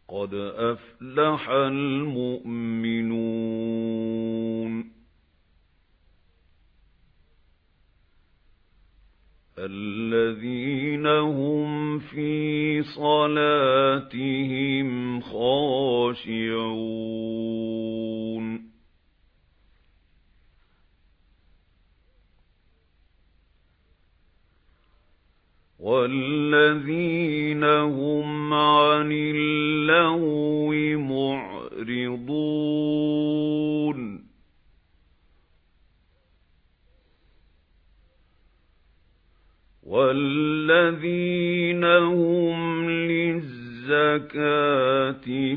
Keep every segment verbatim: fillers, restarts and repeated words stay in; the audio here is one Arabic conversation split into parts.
قد أفلح المؤمنون الذين هم في صلاتهم خاشعون والذين هم عن اللغو معرضون والذين هم للزكاة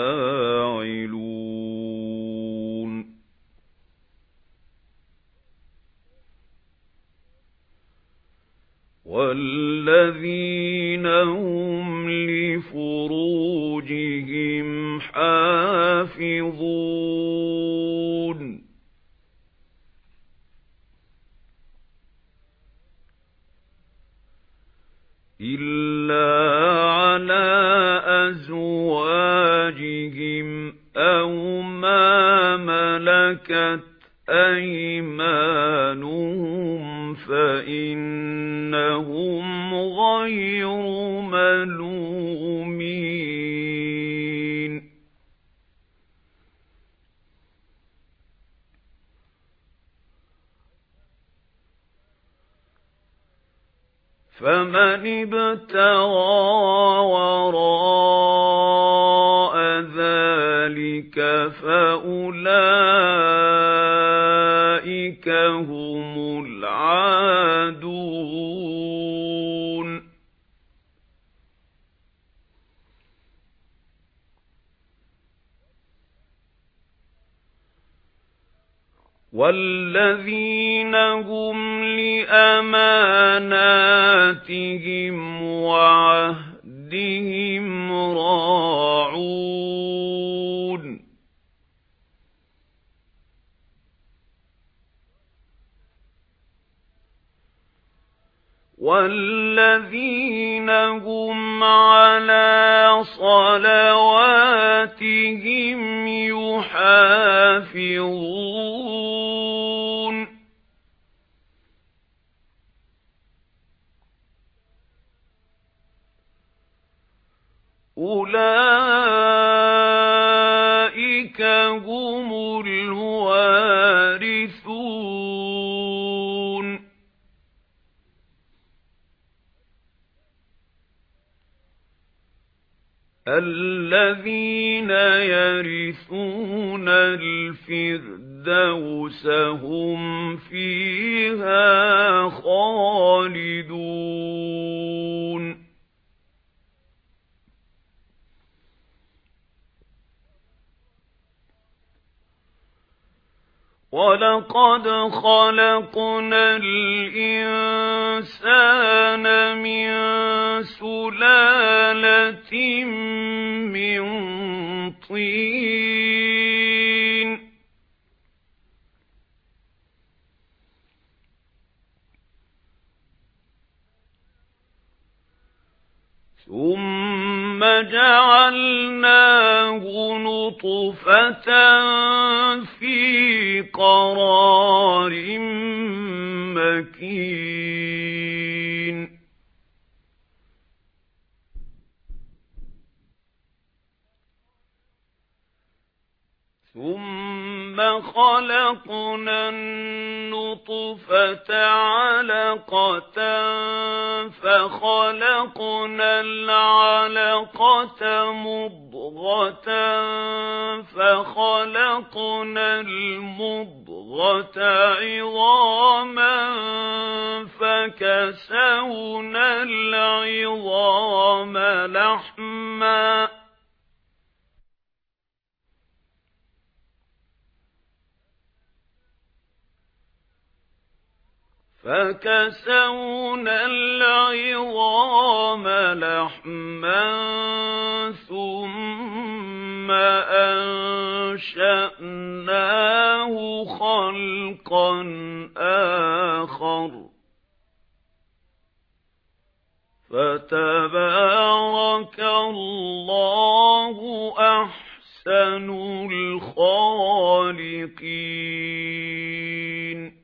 فاعلون والذين هم لفروجهم حافظون إلا على أزواجهم أو ما ملكت أيمانهم فإنهم غير ملومين فمن ابتغى وراء ذلك فأولئك هم العادون والذين هم لأماناتهم وعهدهم راعون والذين هم على صلواتهم يحافظون أولئك هم الوارثون الذين يرثون الفردوس هم فيها خالدون وَلَقَدْ خَلَقْنَا الْإِنسَانَ مِنْ سُلَالَةٍ مِنْ طِينٍ ثُمَّ جَعَلْنَاهُ نُطْفَةً فِي قَرَارٍ مَكِينٍ ثُمَّ خَلَقْنَا النُّطْفَةَ عَلَقَةً فَخَلَقْنَا الْعَلَقَةَ مُضْغَةً فَخَلَقْنَا الْمُضْغَةَ عِظَامًا فَكَسَوْنَا الْعِظَامَ لَحْمًا فَكَسَوْنَا الْعِظَامَ لَحْمًا ثُمَّ أَنشَأْنَاهُ خَلْقًا آخَرَ فَتَبَارَكَ اللَّهُ أحسن الخالقين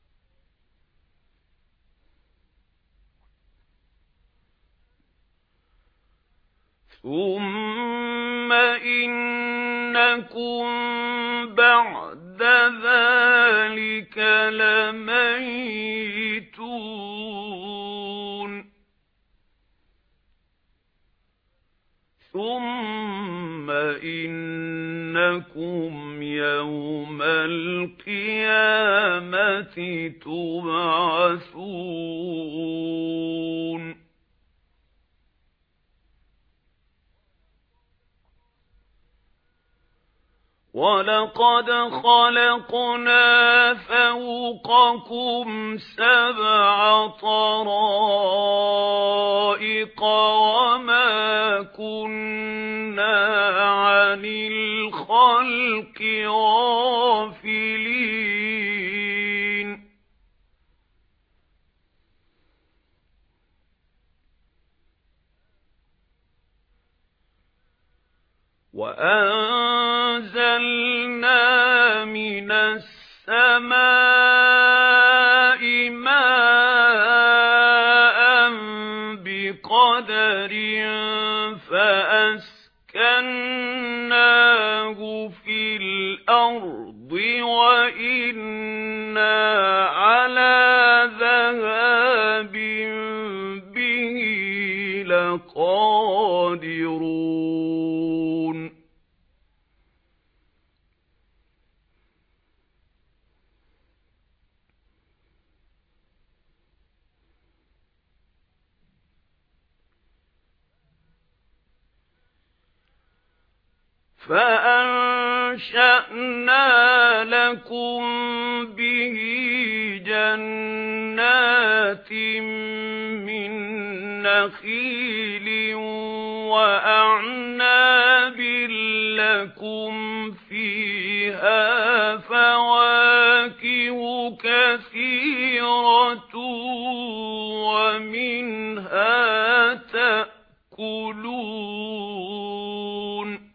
ثُمَّ إِنَّكُمْ بَعْدَ ذَلِكَ لَمَيِّتُونَ ثُمَّ إِنَّكُمْ يَوْمَ الْقِيَامَةِ تُبْعَثُونَ وَلَقَدْ خَلَقْنَا فَوْقَكُمْ سَبْعَ طَرَائِقَ وَمَا كُنَّا عَنِ الْخَلْقِ غَافِلِينَ وَأَنزَلْنَا مِنَ السَّمَاءِ مَاءً بِقَدَرٍ فَأَسْكَنَّاهُ فِي الْأَرْضِ وَإِنَّا عَلَى ذَهَابٍ بِهِ لَقَادِرُونَ فَأَنشَأْنَا لَكُم بِهِ جَنَّاتٍ مِّن نَّخِيلٍ وَأَعْنَابٍ لَّكُمْ فِيهَا فَوَاكِهُ كَثِيرَةٌ وَمِنْهَا تَأْكُلُونَ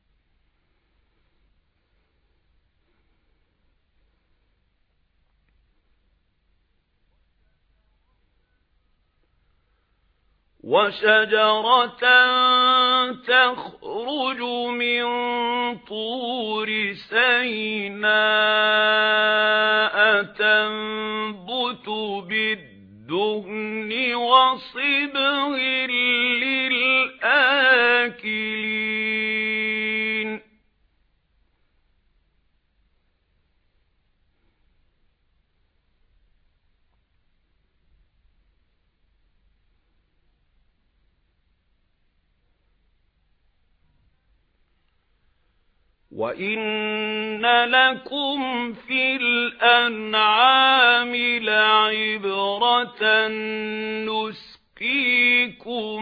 وَشَجَرَةً تَخْرُجُ مِن طُورِ سَيْنَاءَ تَنبُتُ بِالدُّهْنِ وَصِبْغٍ لِّلْآكِلِينَ وَإِنَّ لَكُمْ فِي الْأَنْعَامِ لَعِبْرَةً نُسْقِيكُم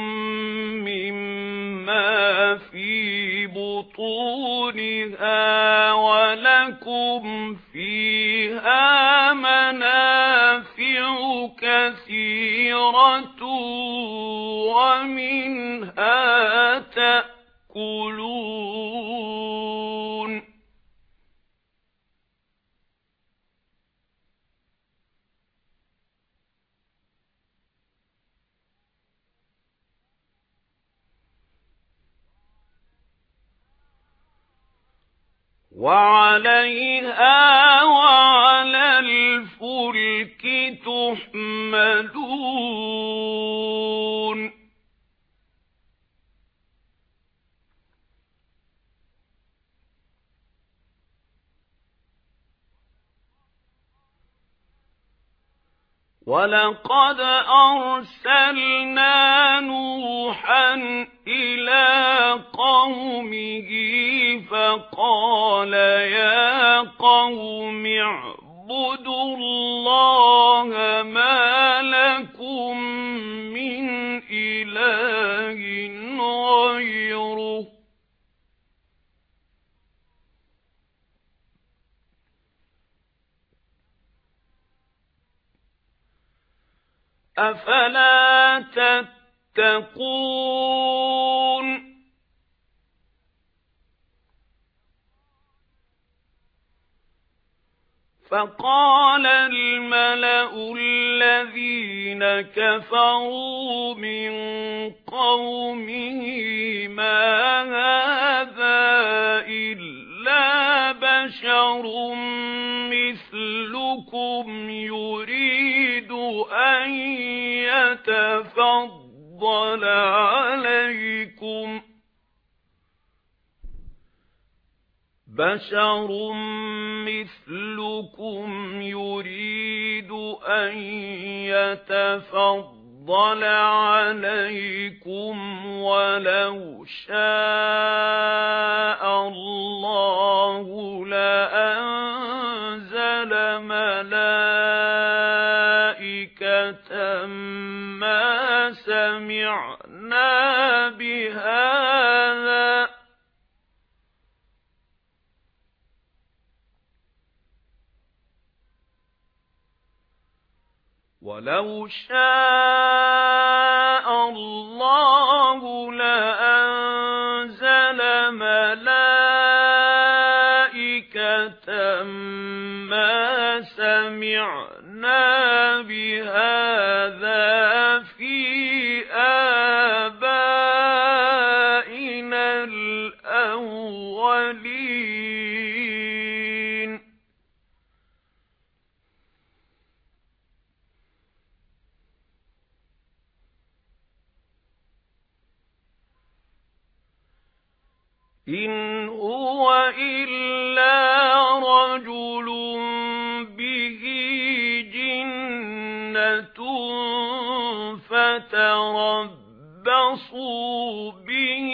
مِّمَّا فِي بُطُونِهَا وَلَكُمْ فِيهَا مَنَافِعُ كَثِيرَةٌ وَمِنْهَا تَأْكُلُونَ وَعَلَيْهَا وَعَلَى الْفُلْكِ تُحْمَلُونَ وَلَقَدْ أَرْسَلْنَا نُوحًا إِلَى قَوْمِهِ فَقَالَ يَا قَوْمِ اعْبُدُوا اللَّهَ مَا لَكُمْ مِنْ إِلَٰهٍ غَيْرُهُ أَفَلَا تَتَّقُونَ. أَفَلَا تَتَّقُونَ ۚ وَلَقَدْ أَرْسَلْنَا نُوحًا إِلَىٰ قَوْمِهِ فَقَالَ يَا قَوْمِ اعْبُدُوا اللَّهَ مَا لَكُمْ مِنْ إِلَٰهٍ غَيْرُهُ أَفَلَا تَتَّقُونَ فقال الملأ الذين كفروا من قومه ما هذا إلا بشر مثلكم يريد أن يتفضل عليكم بشر مثلكم يريد أن يتفضل عليكم ولو شاء الله لأنزل ملائكة ما سمعنا بهذا ولو شاء الله لأنزل ملائكة ما سمعنا بهذا في آبائنا الأولين إن هو إلا رجل به جنة فتربصوا به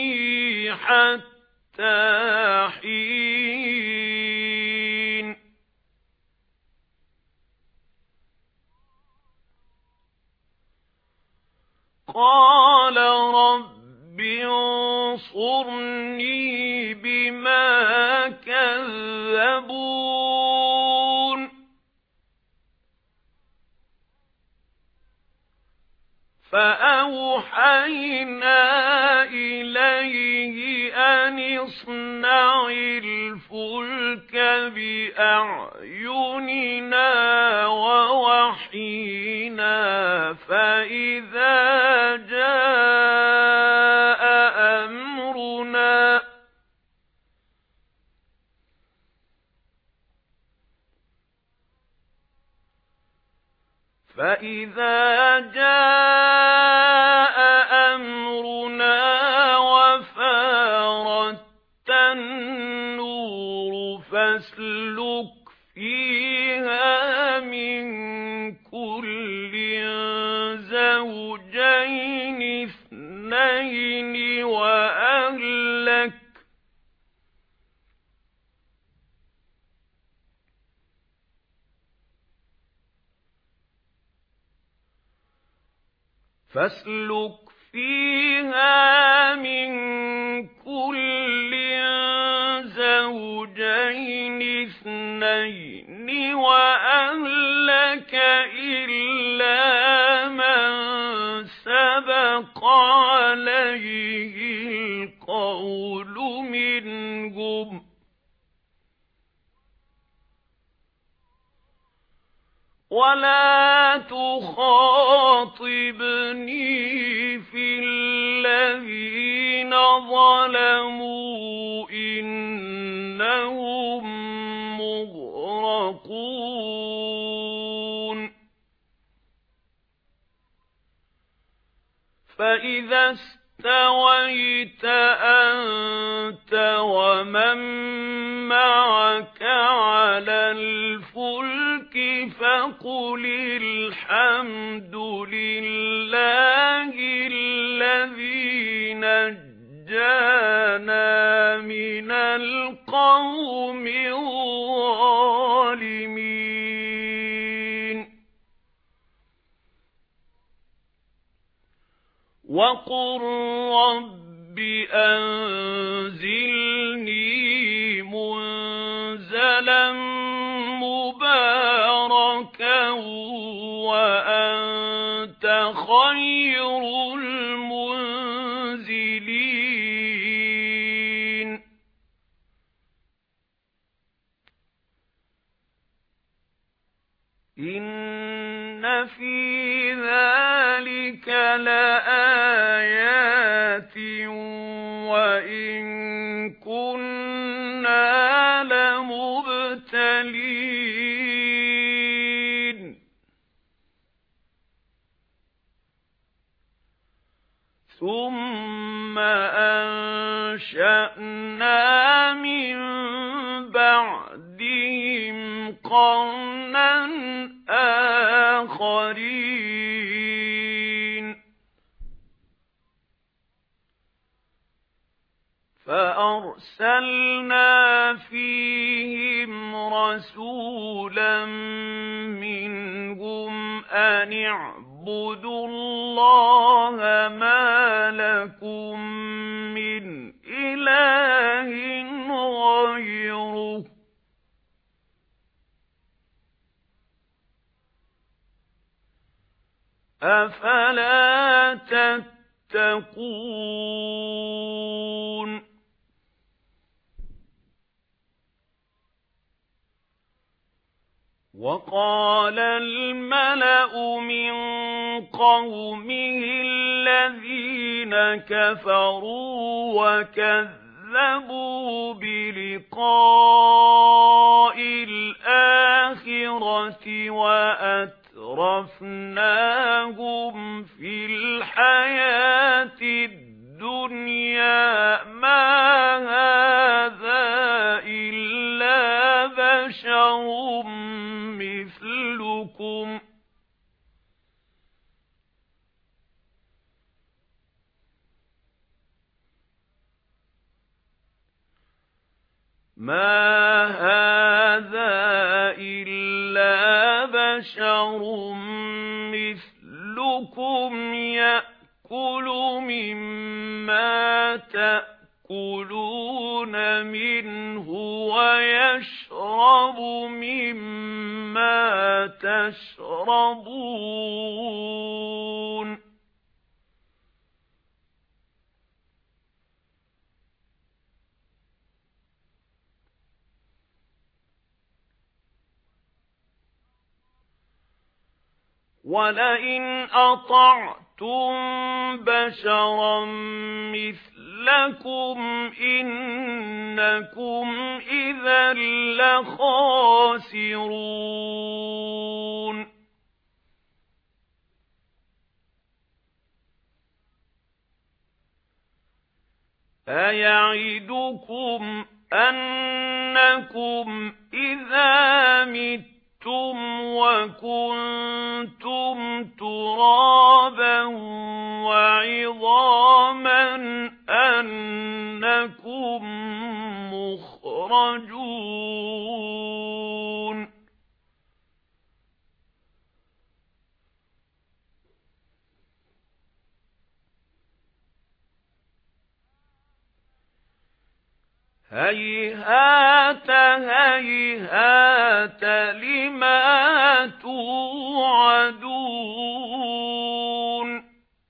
حتى حين قال رب انصرني بما كذبون فأوحينا إليه أن اصنع الفلك بأعيننا ووحينا فإذا جاء أمرنا فإذا جاء أمرنا وفارت النور فاسلك فيها من كل زوجين اثنين وأهلك فاسلك فيها من كل زوجين اثنين وأهلك إلا من سبق عليه القول منهم ولا تخاطبني في الذين ظلموا إنهم مغرقون فإذا استويت أنت ومن معك على الفلك فقل الحمد لله الذي نجانا من القوم الظالمين وقل رب أنزلني منزلا مباركا وأنت خير المنزلين لآيات وإن كنا لمبتلين ثم أنشأنا من بعدهم قرنا آخرين فأرسلنا فيهم رسولا منهم أن اعبدوا الله ما لكم من إله غيره أفلا تتقون وقال الملأ من قومه الذين كفروا وكذبوا بلقاء الآخرة وأترفناهم في الحياة الدنيا ما هذا إلا بشر مثلكم ما هذا إلا بشر مثلكم يأكل مما تأكلون منه ويشرب مما تشربون وَلَئِنْ أَطَعْتُمْ بَشَرًا مِثْلَكُمْ إِنَّكُمْ إِذًا لَخَاسِرُونَ أَيَعِدُكُمْ أَنَّكُمْ إِذَا مِتُّمْ وَكُنْتُمْ تُرَابًا وَعِظَامًا أَنَّكُمْ مُخْرَجُونَ هَيْهَاتَ هَيْهَاتَ لِمَا تُوعَدُونَ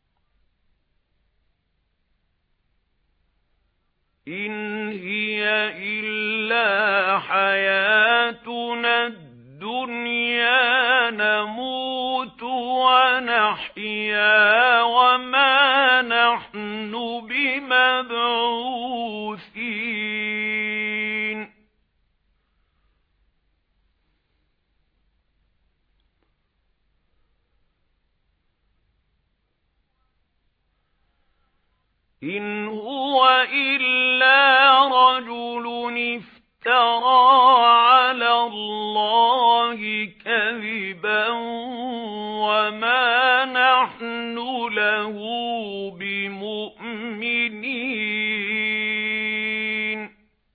إِنْ هِيَ إِلَّا حَيَاتُنَا الدُّنْيَا نَمُوتُ وَنَحْيَا وَمَا نَحْنُ بِمَبْعُوثِينَ إِنْ هُوَ إِلَّا رَجُلٌ افْتَرَى عَلَى اللَّهِ كَذِبًا وَمَا نَحْنُ لَهُ بِمُؤْمِنِينَ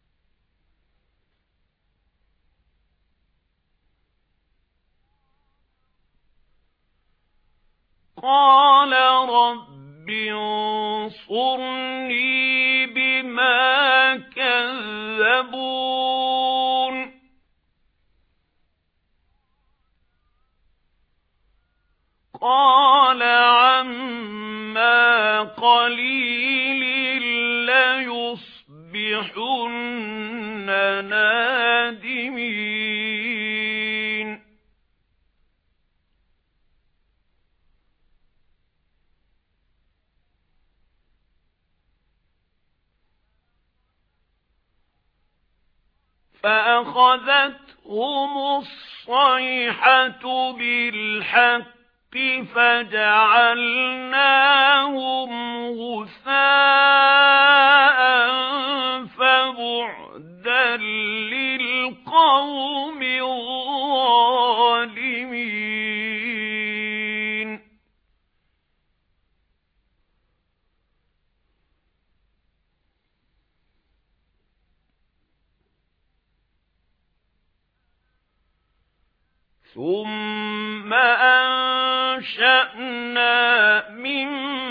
قَالَ رَبِّ انصُرْنِي بِمَا كَذَّبُونِ قَالَ عَمَّا قَلِيلٍ لَيُصْبِحُنَّ نَادِمِينَ فأخذتهم الصيحة بالحق فجعلناهم غثاء فبعدا للقوم الظالمين. ثُمَّ أَنشَأْنَا مِن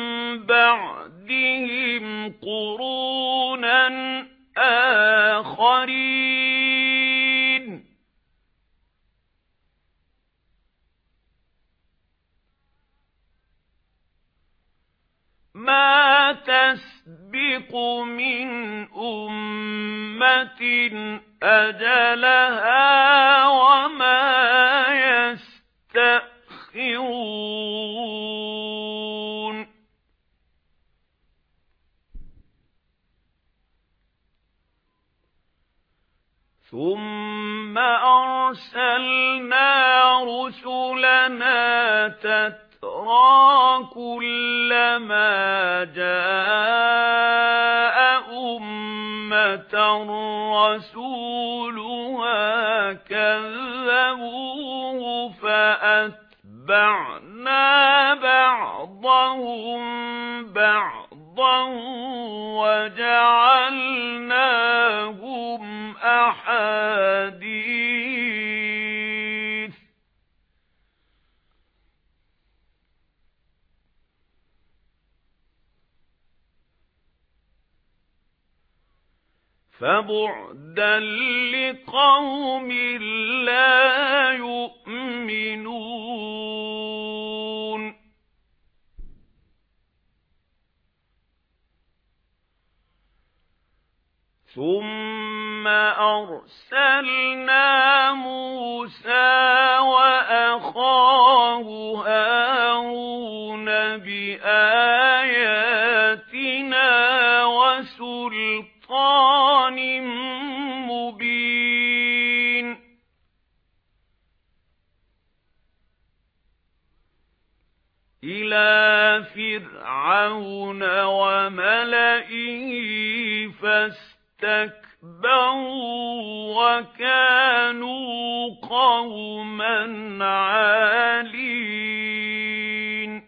بَعْدِهِمْ قُرُونًا آخَرِينَ مَا تَسْبِقُ مِنْ أُمَّةٍ أَجَلَهَا وَمَا يَسْتَأْخِرُونَ ثُمَّ أَرْسَلْنَا رُسُلَنَا تَتْرَىٰ كُلَّمَا جَاءَ أُمَّةً رَّسُولُهَا كَذَّبُوهُ فَأَتْبَعْنَا بَعْضَهُم بَعْضًا وَجَعَلْنَاهُمْ أَحَادِيثَ فَبُعْدًا لِقَوْمٍ لَّا يُؤْمِنُونَ. ثُمَّ أَرْسَلْنَا مُوسَى وَأَخَاهُ هَارُونَ بِآيَاتِنَا وَسُلْطَانٍ مُبِينٍ إِلَى فِرْعَوْنَ وَمَلَئِهِ فَاسْتَكْبَرُوا وَكَانُوا قَوْمًا عَالِينَ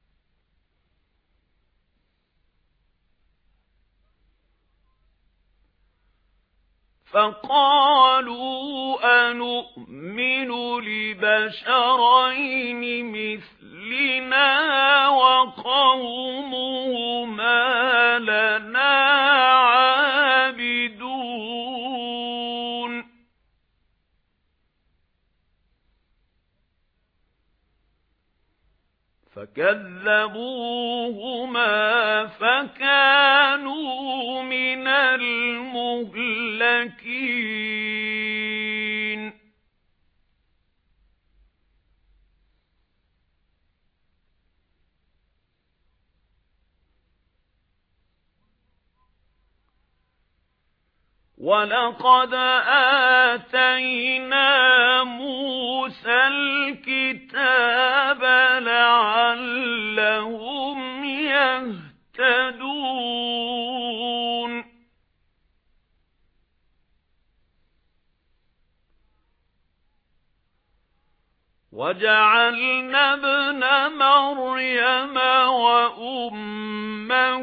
فَقَالُوا أَنُؤْمِنُ لِبَشَرَيْنِ مِثْلِنَا وَقَوْمُهُمَا لَنَا عَابِدُونَ فَكَذَّبُوهُمَا فَكَانُوا مِنَ الْمُهْلَكِينَ. وَلَقَدْ آتَيْنَا مُوسَى الْكِتَابَ لَعَلَّهُمْ يَهْتَدُونَ وَجَعَلْنَا ابْنَ مَرْيَمَ وَأُمَّهُ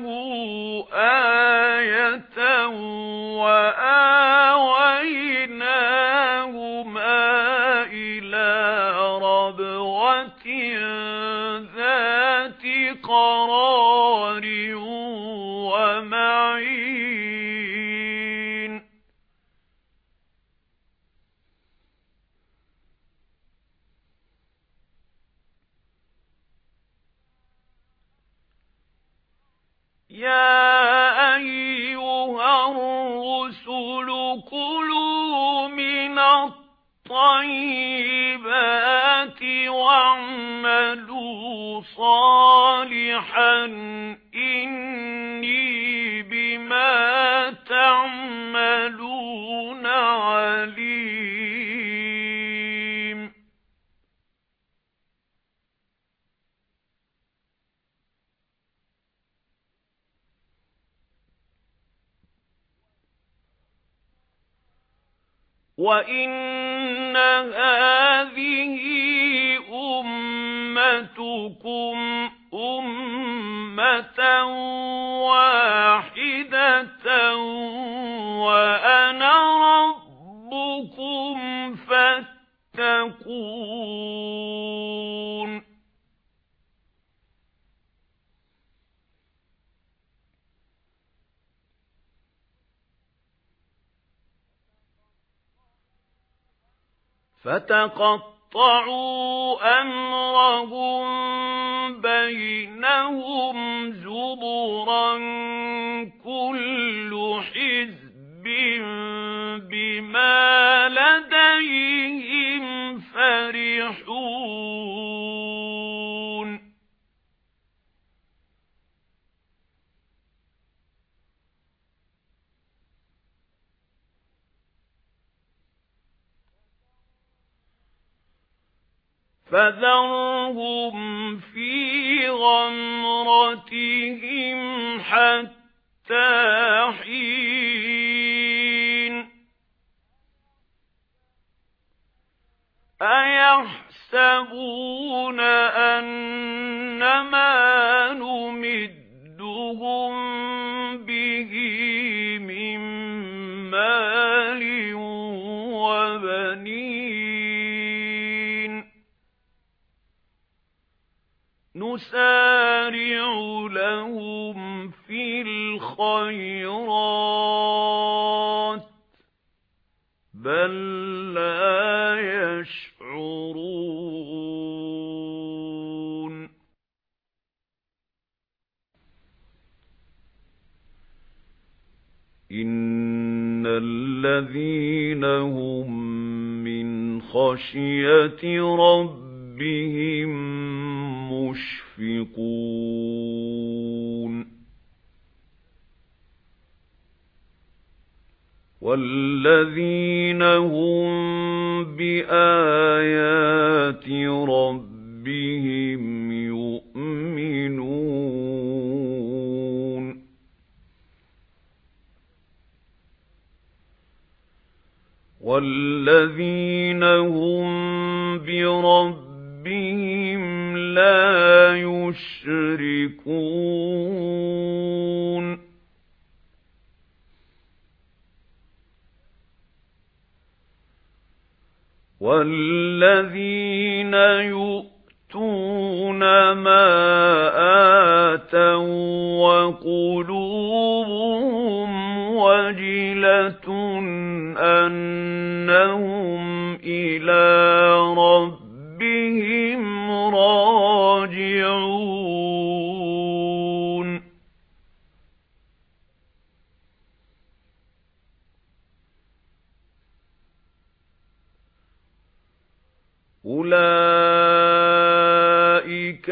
آيَةً وَآوَيْنَاهُمَا إِلَى رَبْوَةٍ ذَاتِ قَرَارٍ وَمَعِينٍ. يَا أَيُّهَا الرُّسُلُ كُلُوا مِنَ الطَّيِّبَاتِ وَاعْمَلُوا صَالِحًا إِنِّي بِمَا تَعْمَلُونَ عَلِيمٌ. وَإِنَّ هَٰذِهِ أُمَّتُكُمْ أُمَّةً وَاحِدَةً وَأَنَا رَبُّكُمْ فَاتَّقُونِ فَتَقَطَّعُوا أَمْرَهُم بَيْنَهُمْ زُبُرًا ۖ كُلُّ حِزْبٍ بِمَا لَدَيْهِمْ فَرِحُونَ فَذَرْهُمْ فِي غَمْرَتِهِمْ حَتَّىٰ حِينٍ أَيَحْسَبُونَ أَنَّمَا نُمِدُّهُم بِهِ مِن مَّالٍ وَبَنِينَ نُسَارِعُ لَهُمْ فِي الْخَيْرَاتِ بَل لَّا يَشْعُرُونَ إِنَّ الَّذِينَ هُمْ مِنْ خَشْيَةِ رَبِّهِم مُشْفِقُونَ وَالَّذِينَ هُمْ بِآيَاتِ رَبِّهِمْ يُؤْمِنُونَ وَالَّذِينَ هُمْ بِرَبِّهِمْ لَا يُشْرِكُونَ وَالَّذِينَ يُؤْتُونَ مَا آتَوا وَقُلُوبُهُمْ وَجِلَةٌ أَنَّهُمْ إِلَى رَبِّهِمْ رَاجِعُونَ أُولَئِكَ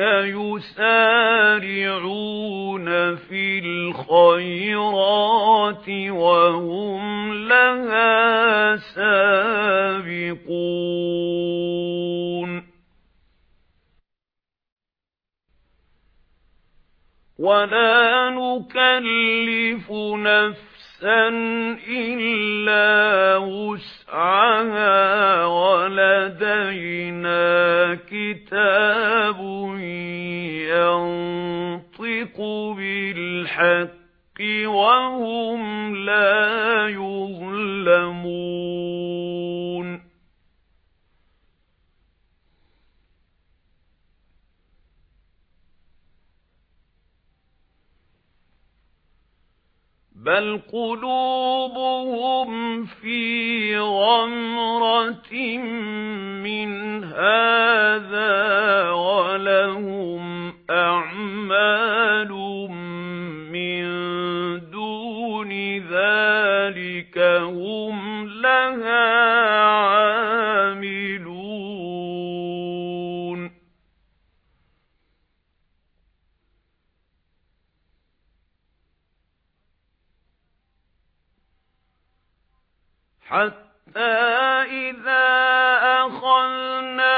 يُسَارِعُونَ فِي الْخَيْرَاتِ وَهُمْ لَهَا سَابِقُونَ وَلَا نُكَلِّفُ نَفْسًا إِلَّا وُسْعَهَا وَلَدَيْنَا كِتَابٌ يَنطِقُ بِالْحَقِّ وَهُمْ لَا يُظْلَمُونَ بَلْ قُلُوبُهُمْ فِي غَمْرَةٍ مِّنْ هَٰذَا وَلَهُمْ أَعْمَالٌ مِّن دُونِ ذَلِكَ هُمْ لَهَا عَامِلُونَ حَتَّى إِذَا أَخَذْنَا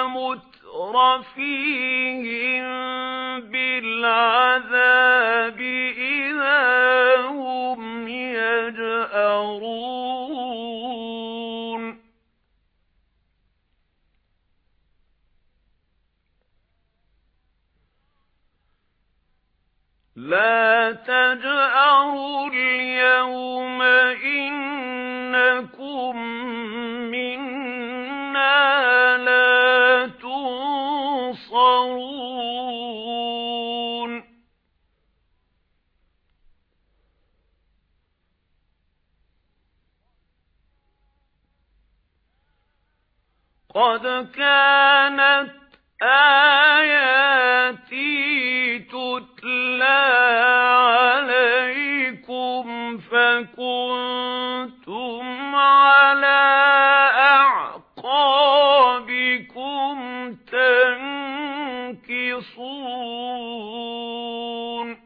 مُتْرَفِيهِم بِالْعَذَابِ إِذَا هُمْ يَجْأَرُونَ لا تجأروا اليوم إنكم منا لا تنصرون قد كانت آياتي تتلى عليكم فكنتم على أعقابكم تنكصون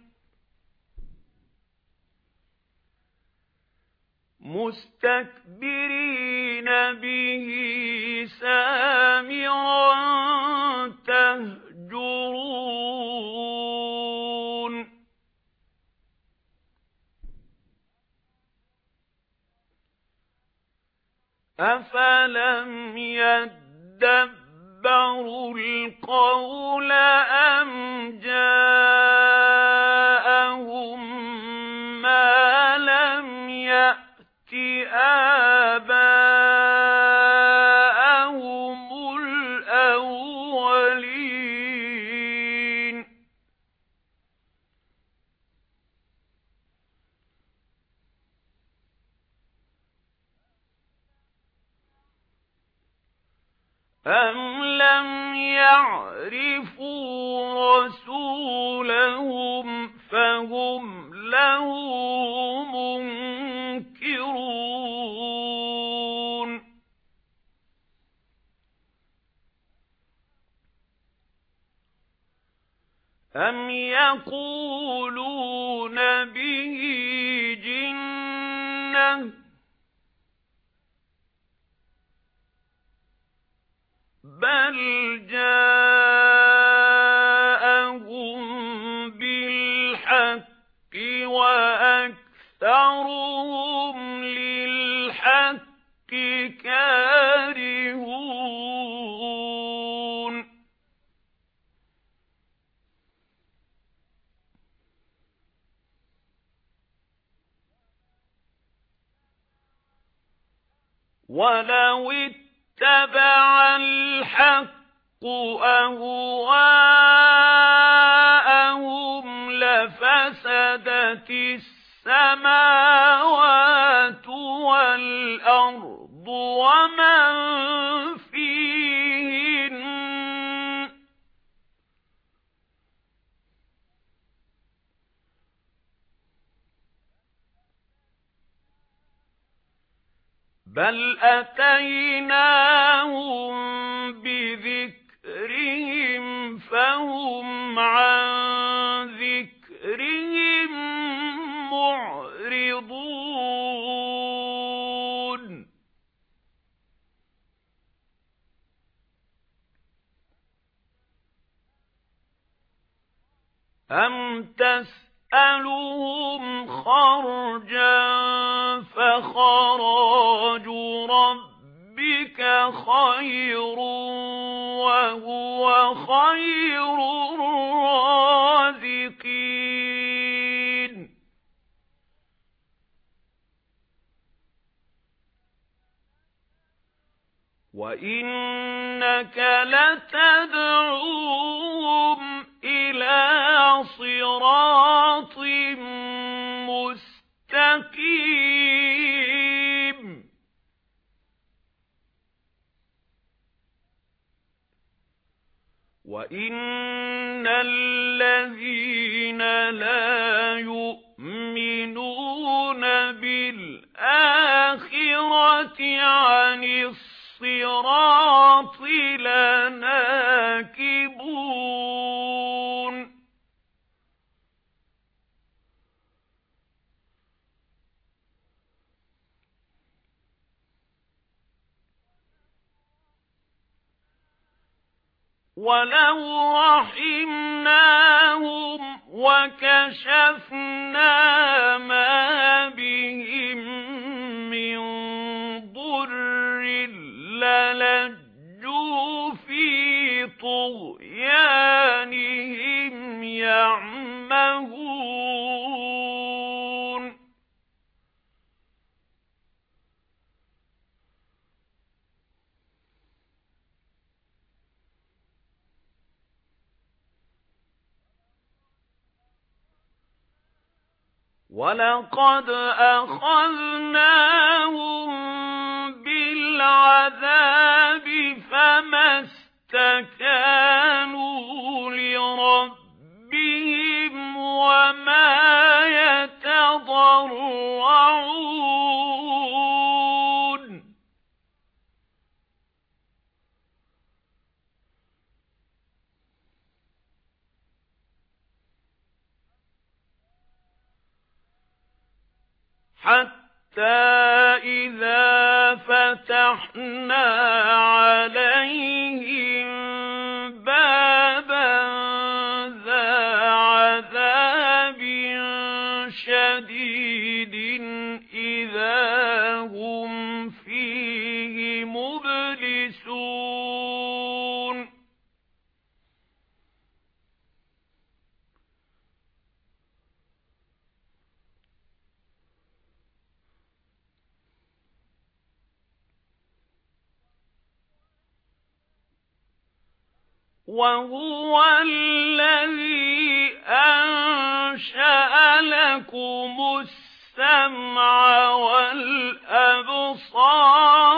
مستكبرين به سامرا تهجرون أفلم يدبروا القول أم جاءهم ما لم يأت آباءهم الأولين أم لم يعرفوا رسولهم فهم له منكرون أم يقولون به جنة بل جاءهم بالحق وأكثرهم للحق كارهون ولو اتبع الحق أهواءهم لفسدت السماوات والأرض ومن فيهن بل أتيناهم بذكرهم فهم عن ذكرهم معرضون أم تسألهم خرجا فخراج ربك خير وهو خير الرازقين وإنك لتدعوهم إلى صراط مستقيم وإن الذين لا يؤمنون بالآخرة عن الصراط لناكبون ولو رحمناهم وكشفنا ما بهم من ضر للجوا في طغيانهم يعمهون مَّهُونٍ وَلَقَدْ أَخَذْنَاهُم بِالْعَذَابِ فَمَا اسْتَكَانُوا لِرَبِّهِمْ وَمَا يَتَضَرَّعُونَ حَتَّى إِذَا فَتَحْنَا عَلَيْهِم بَابًا ذَا عَذَابٍ شَدِيدٍ إِذَا هُمْ فِيهِ مُبْلِسُونَ وَهُوَ الَّذِي أَنشَأَ لَكُمُ السَّمْعَ وَالْأَبْصَارَ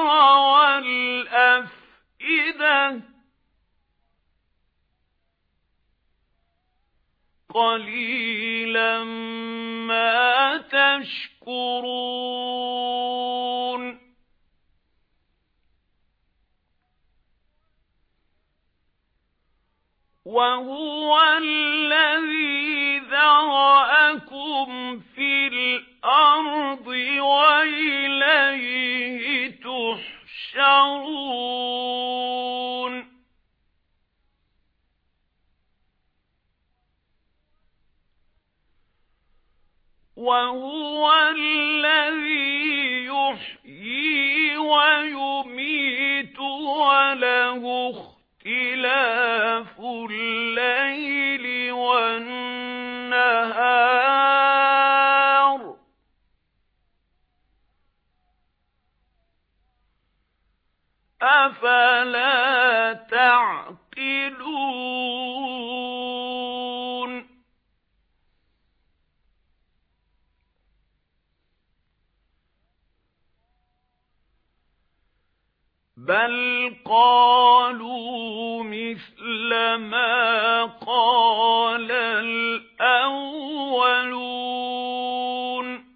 وَالْأَفْئِدَةَ قَلِيلًا مَا تَشْكُرُونَ وَهُوَ الَّذِي ذَرَأَكُمْ فِي الْأَرْضِ وَإِلَيْهِ تُحْشَرُونَ وَهُوَ الَّذِي يُحْيِي وَيُمِيتُ وَلَهُ اخْتِلَافُ اللَّيْلِ وَالنَّهَارِ أَفَلَا تَعْقِلُونَ بَلْ قَالُوا مِثْلَ مَا قَالَ الْأَوَّلُونَ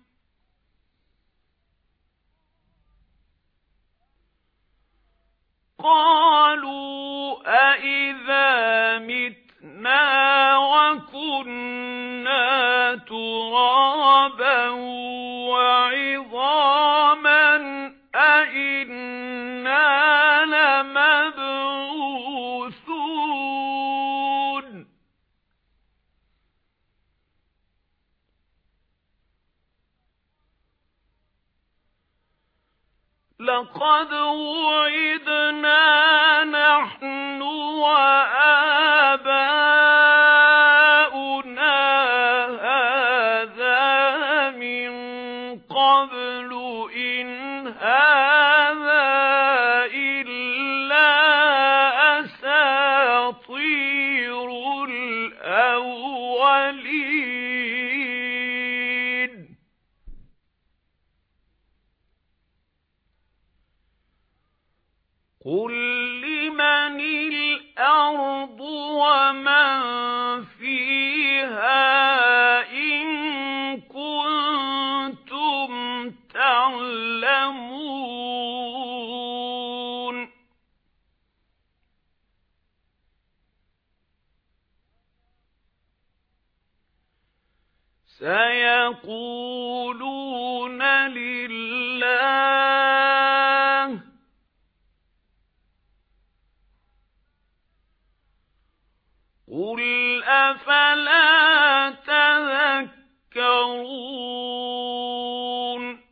قَالُوا أَإِذَا مِتْنَا وَكُنَّا تُرَابًا وَعِظَامًا أَإِنَّا لَمَبْعُوثُونَ لَقَدْ وُعِدْنَا نَحْنُ وَآبَاؤُنَا هَذَا مِن قَبْلُ إِنْ هَذَا إِلَّا أَسَاطِيرُ الْأَوَّلِينَ قُل لِّمَنِ الْأَرْضُ وَمَن فِيهَا إِن كُنتُمْ تَعْلَمُونَ سَيَقُولُونَ لِلَّهِ قُلْ أَفَلَا تَذَكَّرُونَ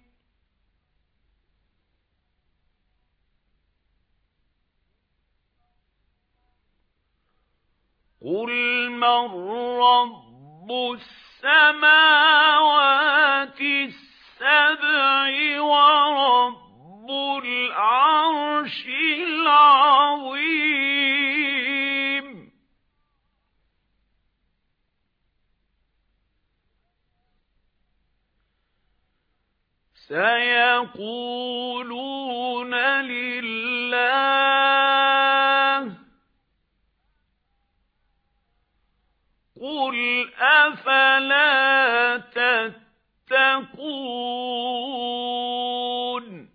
قُلْ مَن رَّبُّ السماوات السبع ورب العرش العظيم سيقولون لله قل أفلا تتقون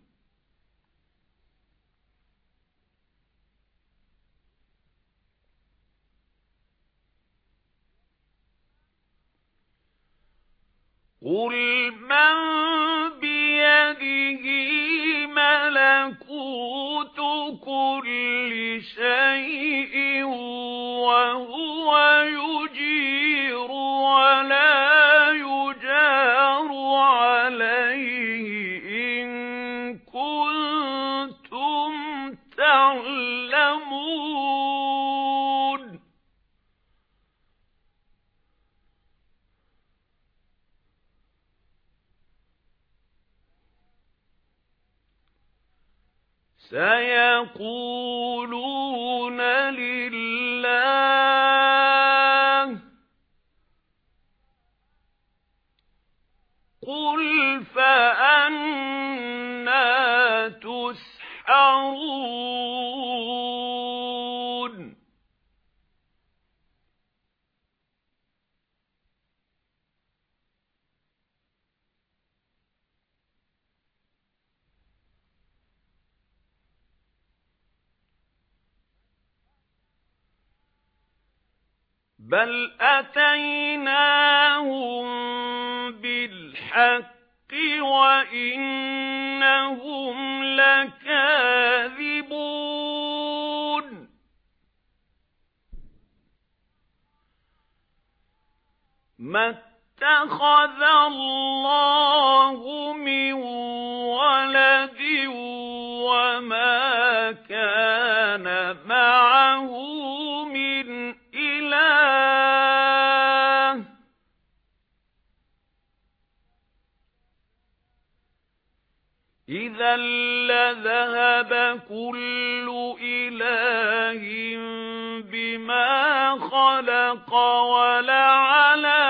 قل من بيده ملكوت كل شيء وهو يجير ولا يجار عليه إن كنتم تعلمون سيقولون لله قل فأنى تسحرون بل أتيناهم بالحق وإنهم لكاذبون ما اتخذ الله من ولد وما كان معه من إله إذا لذهب كل إله بما خلق ولعلى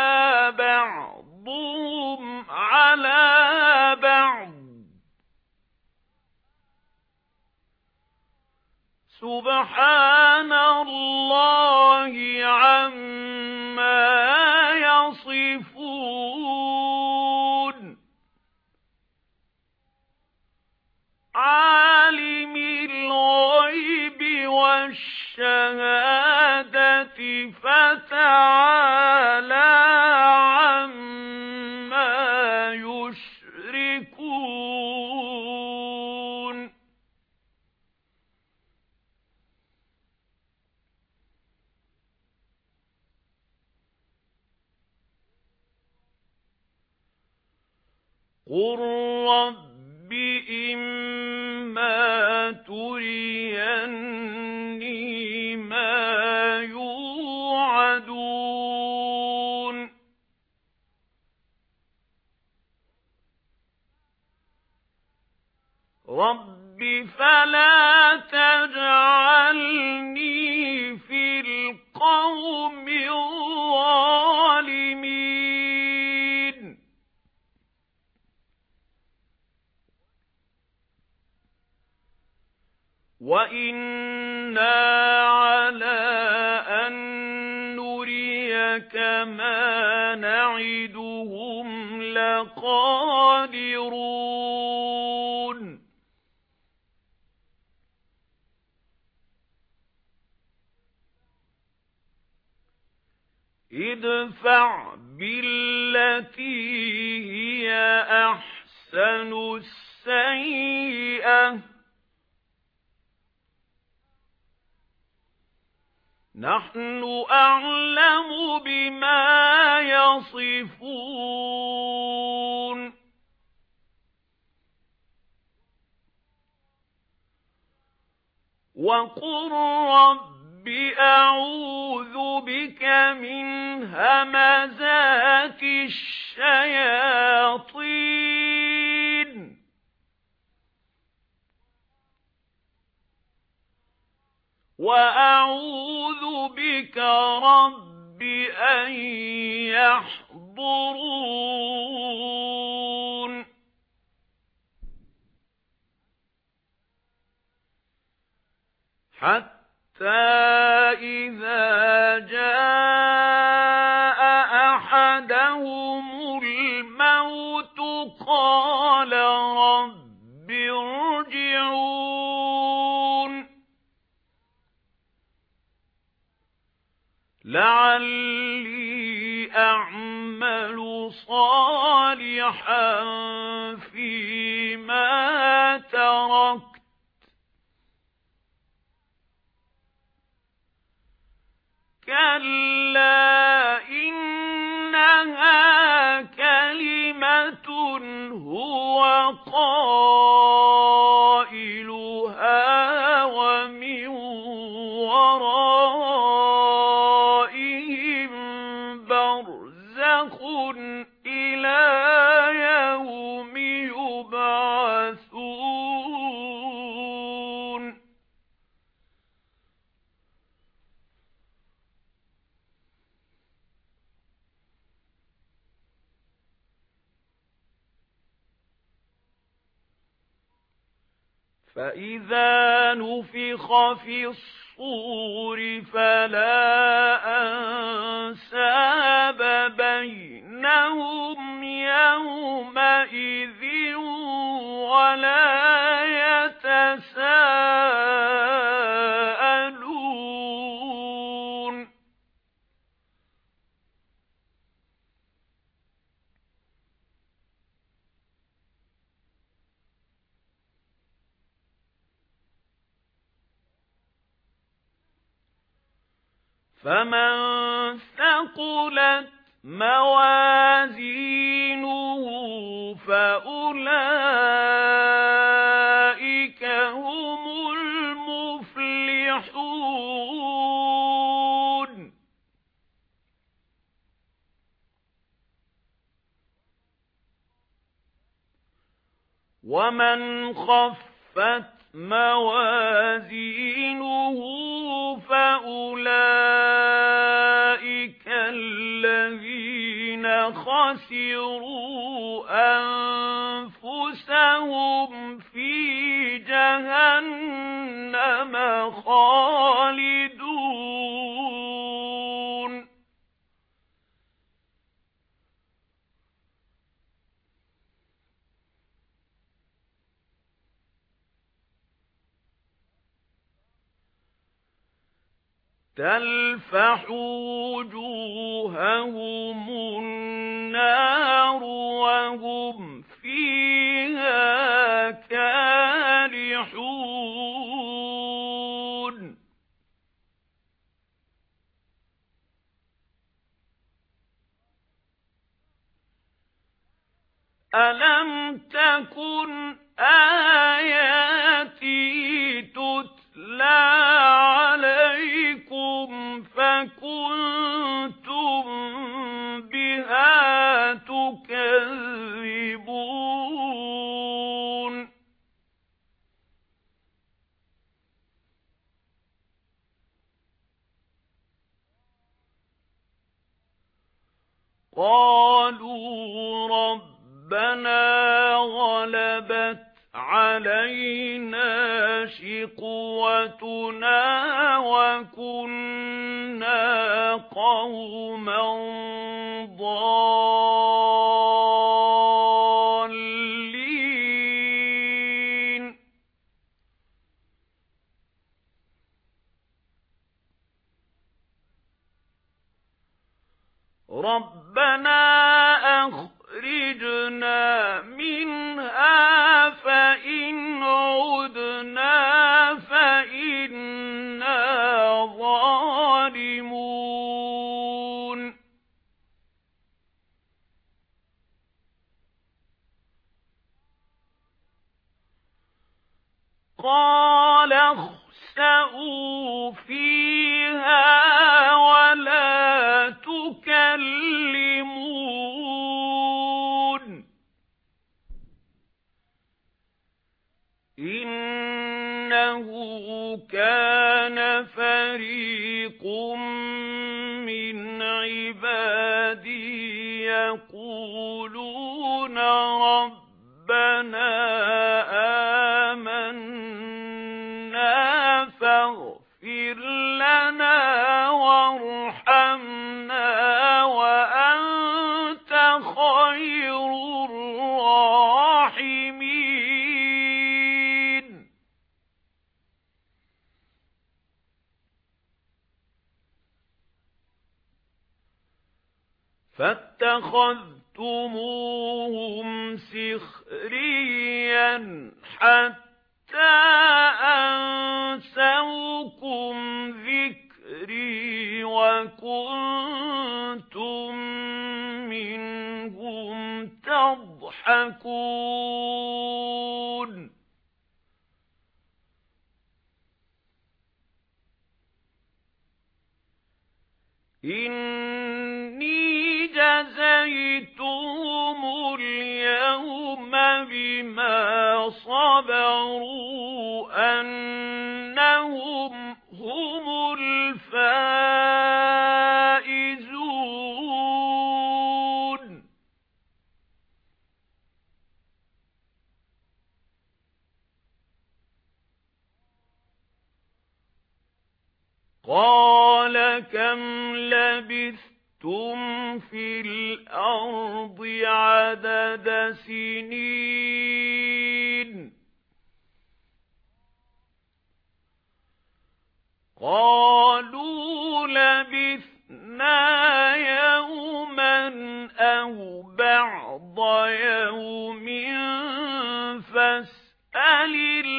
بعضهم على بعض سبحان الله عما يصفون عالم الغيب والشهادة فتعالى عما يشركون قل رب إما تريني ما يوعدون رب فلا تجعلني في القوم الظالمين وإنا على أن نريك ما نعدهم لقادرون ادفع بالتي هي أحسن السيئة نحن أعلم بما يصفون وقل رب أعوذ بك من همزات الشياطين وأعوذ بك رب أن يحضرون حتى إذا جاء أحدهم الموت قال رب ارجعون لعلي أعمل صالحا فيما تركت كلا إنها كلمة هو قائلها ومن ورائهم برزخ إلى يوم يبعثون فإذا نفخ في الصور فلا أنساب بينهم يومئذ ولا يتساءلون فمن ثقلت موازينه فأولئك هم المفلحون ومن خفت موازينه فأولئك الذين خسروا أنفسهم في جهنم خالدون تلفح وجوههم النار وهم فيها كالحون ألم تكن آياتي تتلى عليكم فكنتم بها تكذبون قالوا ربنا غلبت علينا شقوتنا وكنا قوما ضالين ربنا أخرجنا منها فإن عدنا فإنا ظالمون قال اخسئوا فيها كان فريق من عبادي يقولون ربنا آمنا فاغفر لنا وارحمنا وأنت خير الراحمين. فاتخذتموهم سخريا حتى أنسوكم ذكري وكنتم منهم تضحكون. إني جزيتهم اليوم بما صبروا أنهم هم الفائزون. قال كم لبثتم في الأرض عدد سنين؟ قالوا لبثنا يوما أو بعض يوم فاسأل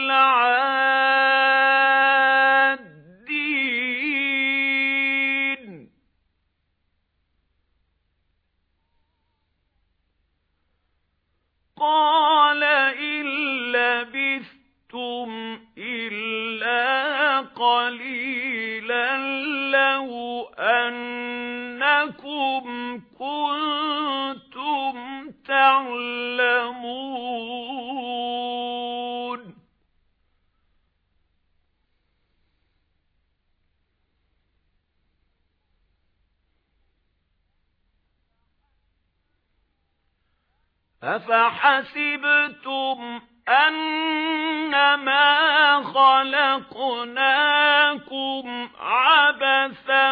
العادين. قال إن لبثتم إلا قليلا لو أنكم كنتم تعلمون. أفحسبتم أنما خلقناكم عبثا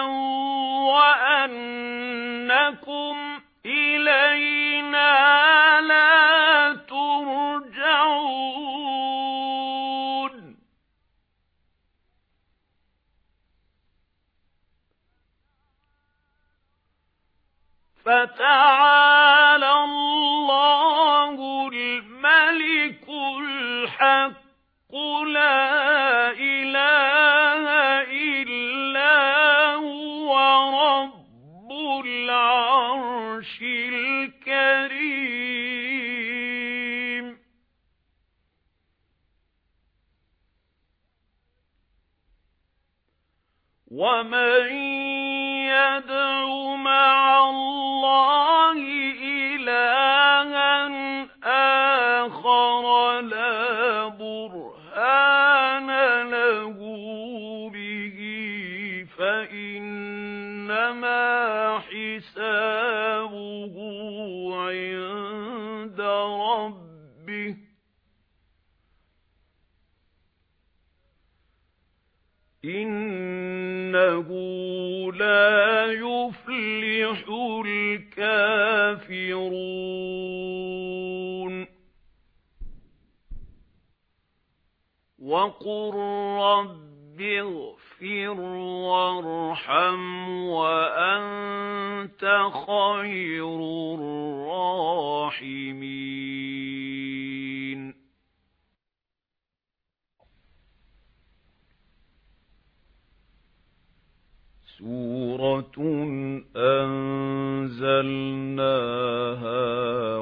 وأنكم إلينا لا ترجعون. فتعالى الله الملك الحق لا إله إلا هو رب العرش الكريم. ومن يدع مع الله إلها آخر لا برهان له به فإنما حسابه عند ربه إنه لا يفلح الكافرون. وقل رب اغفر وارحم وأنت خير الراحمين. سورة أنزلناها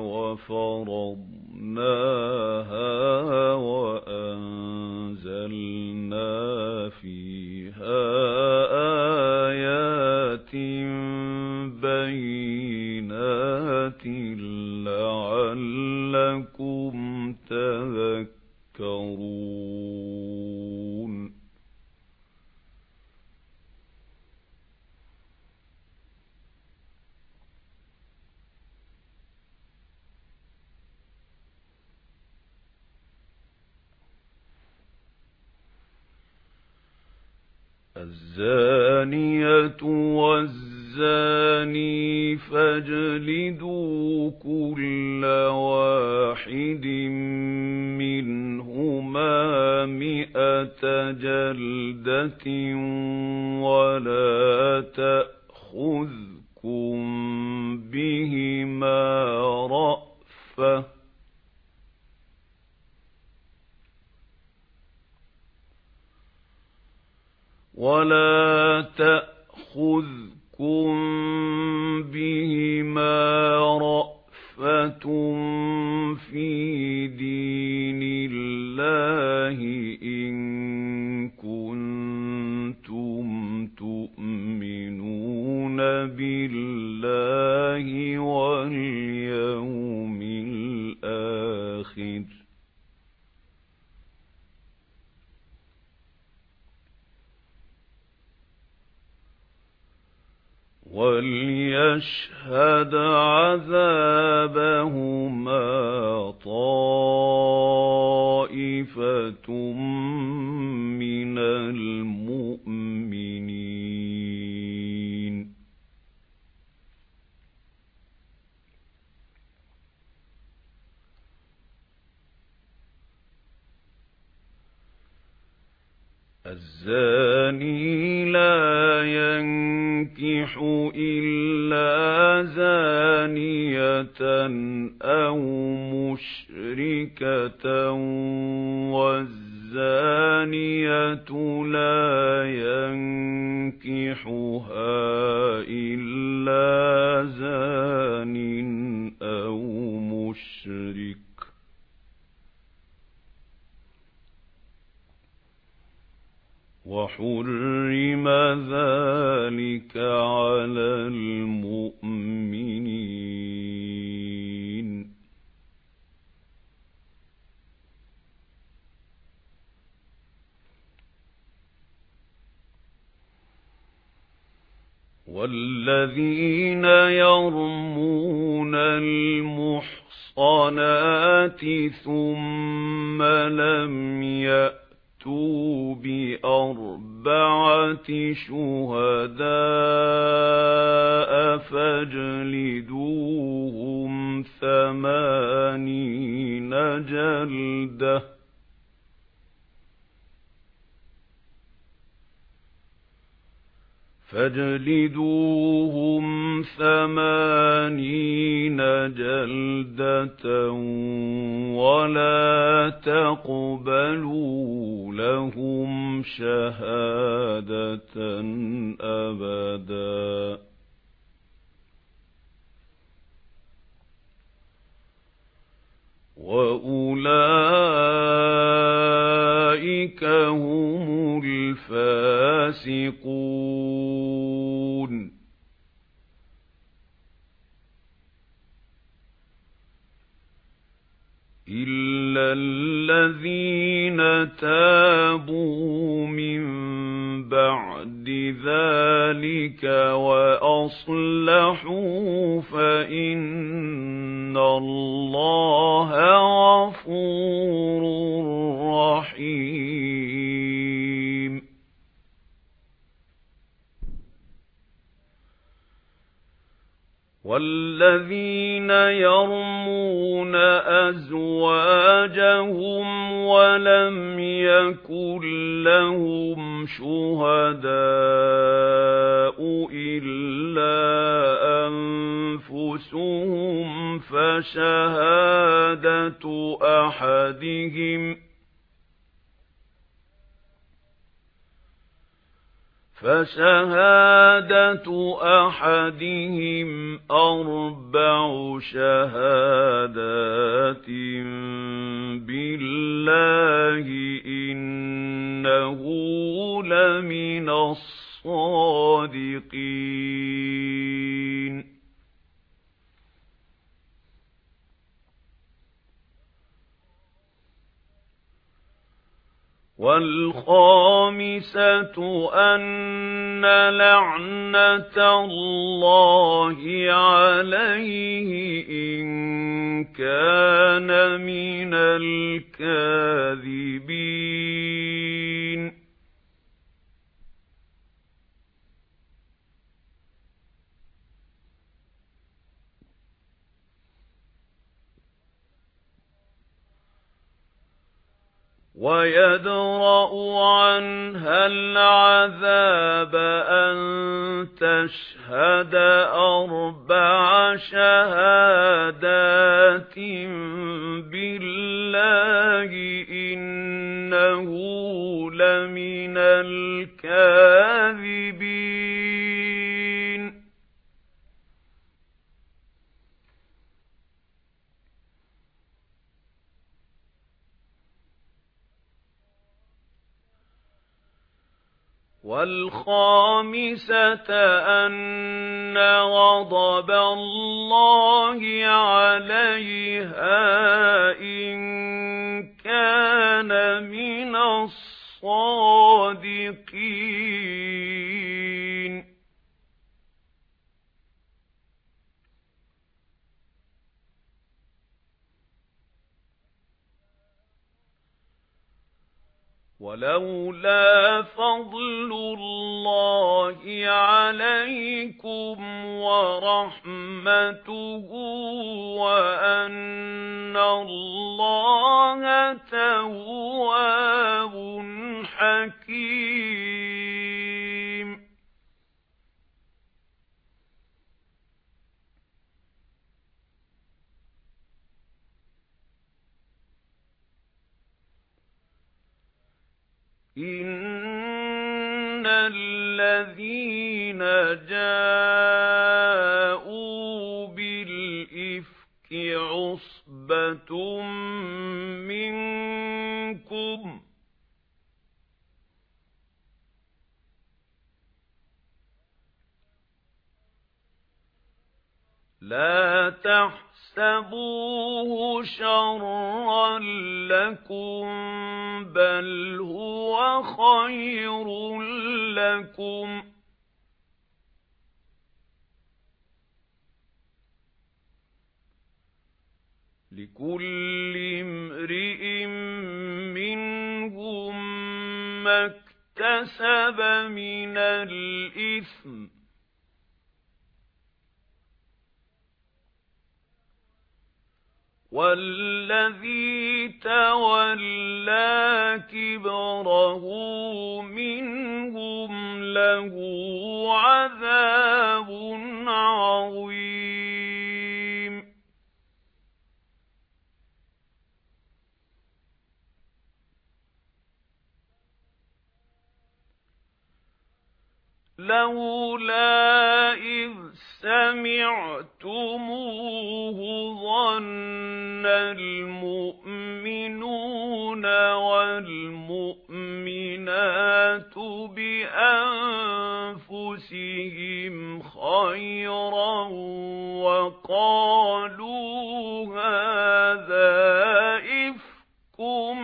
وفرضناها وأنزلنا فيها آيات بينات لعلكم تذكرون. الزانية والزاني فاجلدوا كل واحد منهما مئة جلدة ولا تأخذكم بهما رأفة ولا تأخذكم بهما رأفة في دين الله إن كنتم تؤمنون بالله واليوم الآخر وليشهد عذابهما طائفة من المؤمنين الزاني لا ينكح إلا زانية أو مشركة والزانية لا ينكحها إلا زان أو مشرك وحرم ذلك على المؤمنين والذين يرمون المحصنات ثم لم يأتوا فَأْتُوا بِأَرْبَعَةِ شُهَدَاءَ فَاجْلِدُوهُمْ ثَمَانِينَ جَلْدَةً فَاجْلِدُوهُمْ ثَمَانِينَ جَلْدَةً وَلَا تَقْبَلُوا لَهُمْ شَهَادَةً أَبَدًا وَأُولَئِكَ هُمُ الْفَاسِقُونَ إِلَّا الَّذِينَ تَابُوا مِن بَعْدِ ذَلِكَ وَأَصْلَحُوا فَإِنَّ اللَّهَ غَفُورٌ رَّحِيمٌ وَالَّذِينَ يَرْمُونَ أَزْوَاجَهُمْ وَلَمْ يَكُنْ لَهُمْ شُهَدَاءُ إِلَّا أَنفُسُهُمْ فَشَهَادَةُ أَحَدِهِمْ فَشَهَادَةُ أَحَدِهِمْ أَرْبَعُ شَهَادَاتٍ بِاللَّهِ إِنَّهُ لَمِنَ الصَّادِقِينَ وَالْخَامِسَةُ أَنَّ لَعْنَةَ اللَّهِ عَلَيْهِ إِن كَانَ مِنَ الْكَاذِبِينَ وَيَدْرَأُ عَنْهَا الْعَذَابَ أَن تَشْهَدَ أَرْبَعَ شَهَادَاتٍ بِاللَّهِ إِنَّهُ لَمِنَ الْكَاذِبِينَ وَالْخَامِسَةَ أَنَّ غَضَبَ اللَّهِ عَلَيْهَا إِن كَانَ مِنَ الصَّادِقِينَ وَلَوْلَا فَضْلُ اللَّهِ عَلَيْكُمْ وَرَحْمَتُهُ وَأَنَّ اللَّهَ تَوَّابٌ حَكِيمٌ إِنَّ الَّذِينَ جَاءُوا بِالْإِفْكِ عُصْبَةٌ مِنكُمْ لَا تَحْسَبُوهُ شَرًّا لَّكُمْ بَلْ هُوَ خَيْرٌ لَّكُمْ لِكُلِّ امْرِئٍ مِّنْهُم مَّا اكْتَسَبَ مِنَ الْإِثْمِ وَالَّذِي تَوَلَّى كِبْرَهُ مِنْهُمْ لَهُ عَذَابٌ عَظِيمٌ لَوْلَا إِذْ سَمِعْتُمُوهُ ظَنَّ الْمُؤْمِنُونَ وَالْمُؤْمِنَاتُ بِأَنفُسِهِمْ خَيْرًا وَقَالُوا هَذَا إِفْكٌ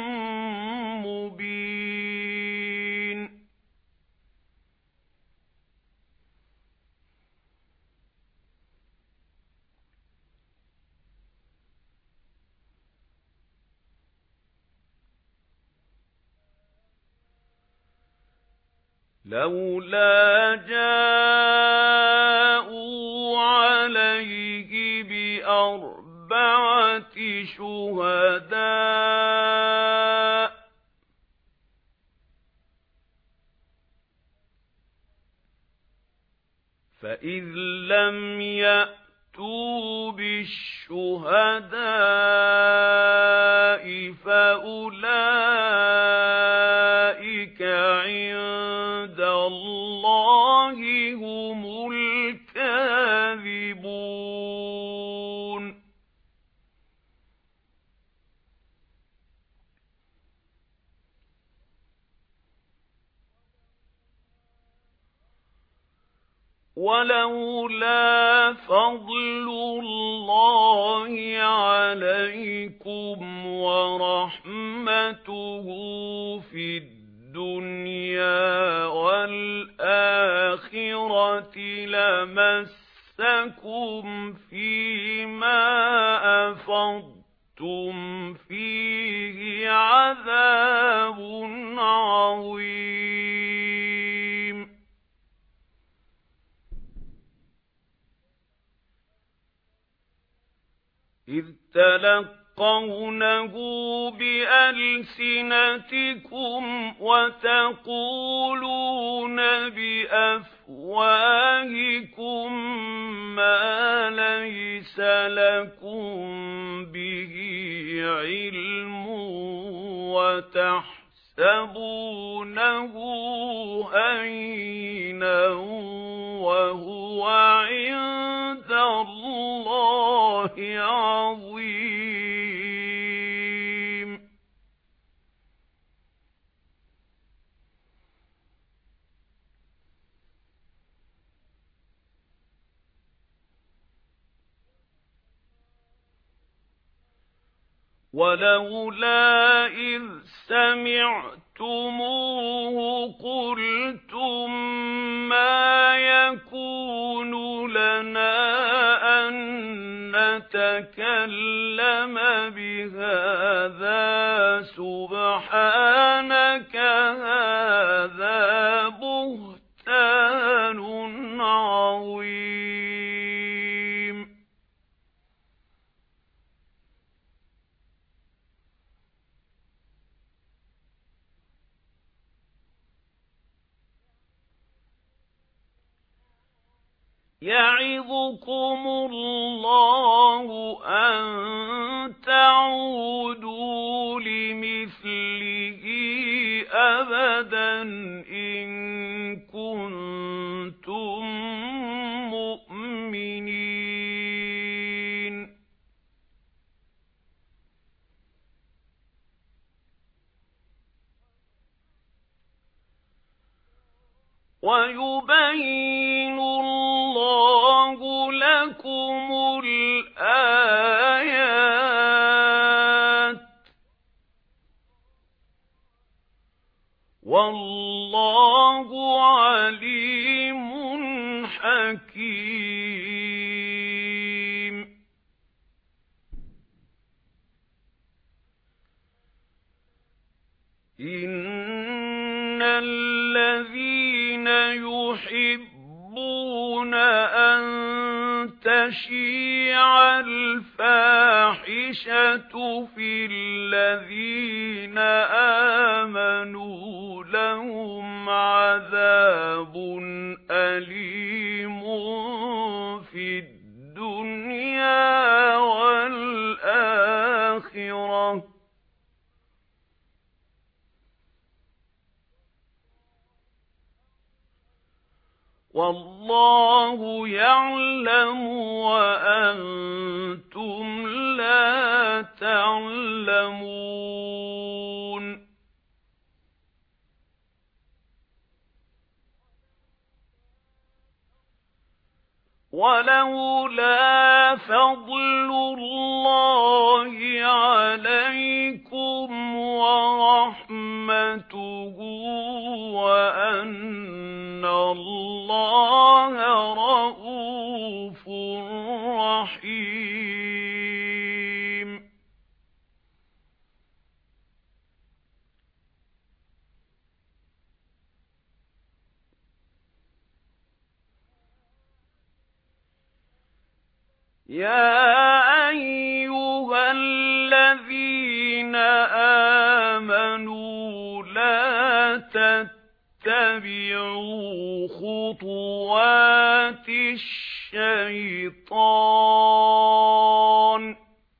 مُبِينٌ لَوْلَا جَاءُوا عَلَيْهِ بِأَرْبَعَةِ شُهَدَاءَ فَإِذْ لَمْ يَأْتُوا بِالشُّهَدَاءِ فَأُولَئِكَ عِندَ اللَّهِ هُمُ الْكَاذِبُونَ وَلَوْلَا فَضْلُ اللَّهِ عَلَيْكُمْ وَرَحْمَتُهُ فِي الدُّنْيَا وَالْآخِرَةِ لَمَسَّكُمْ فِيمَا أَفَضْتُمْ فِيهِ عَذَابٌ عَظِيمٌ إِذْ تَلَقَّى تَلْقَوْنَهُ بِأَلْسِنَتِكُمْ وَتَقُولُونَ بِأَفْوَاهِكُمْ مَا لَيْسَ لَكُمْ بِهِ عِلْمٌ وَتَحْسَبُونَهُ هَيِّنًا وَهُوَ عِندَ اللَّهِ عَظِيمٌ. وَلَوْلَا إِذْ سَمِعْتُمُوهُ قُلْتُم مَّا يَكُونُ لَنَا أَن نَّتَكَلَّمَ بِهَذَا سُبْحَانَكَ هَٰذَا بُهْتَانٌ عَظِيمٌ. يَعِظُكُمُ اللَّهُ أَن تَعُودُوا لِمِثْلِهِ أَبَدًا إِن كُنتُم مُّؤْمِنِينَ. وَيُبَيِّنُ اللَّهُ لَكُمُ الْآيَاتِ وَاللَّهُ عَلِيمٌ حَكِيمٌ. إِنَّ الَّذِينَ يُحِبُّونَ أَن تَشِيعَ الْفَاحِشَةُ فِي الَّذِينَ آمَنُوا لَهُمْ عَذَابٌ أَلِيمٌ فِي الدُّنْيَا وَالْآخِرَةِ. وَاللَّهُ يَعْلَمُ وَأَنْتُمْ لَا تَعْلَمُونَ. وَلَوْلَا فَضْلُ اللَّهِ عَلَيْكُمْ وَرَحْمَتُهُ وَأَنَّ اللَّهَ رَءُوفٌ رَحِيمٌ. يَا أَيُّهَا الَّذِينَ آمَنُوا لَا تَتَّبِعُوا خُطُوَاتِ الشَّيْطَانِ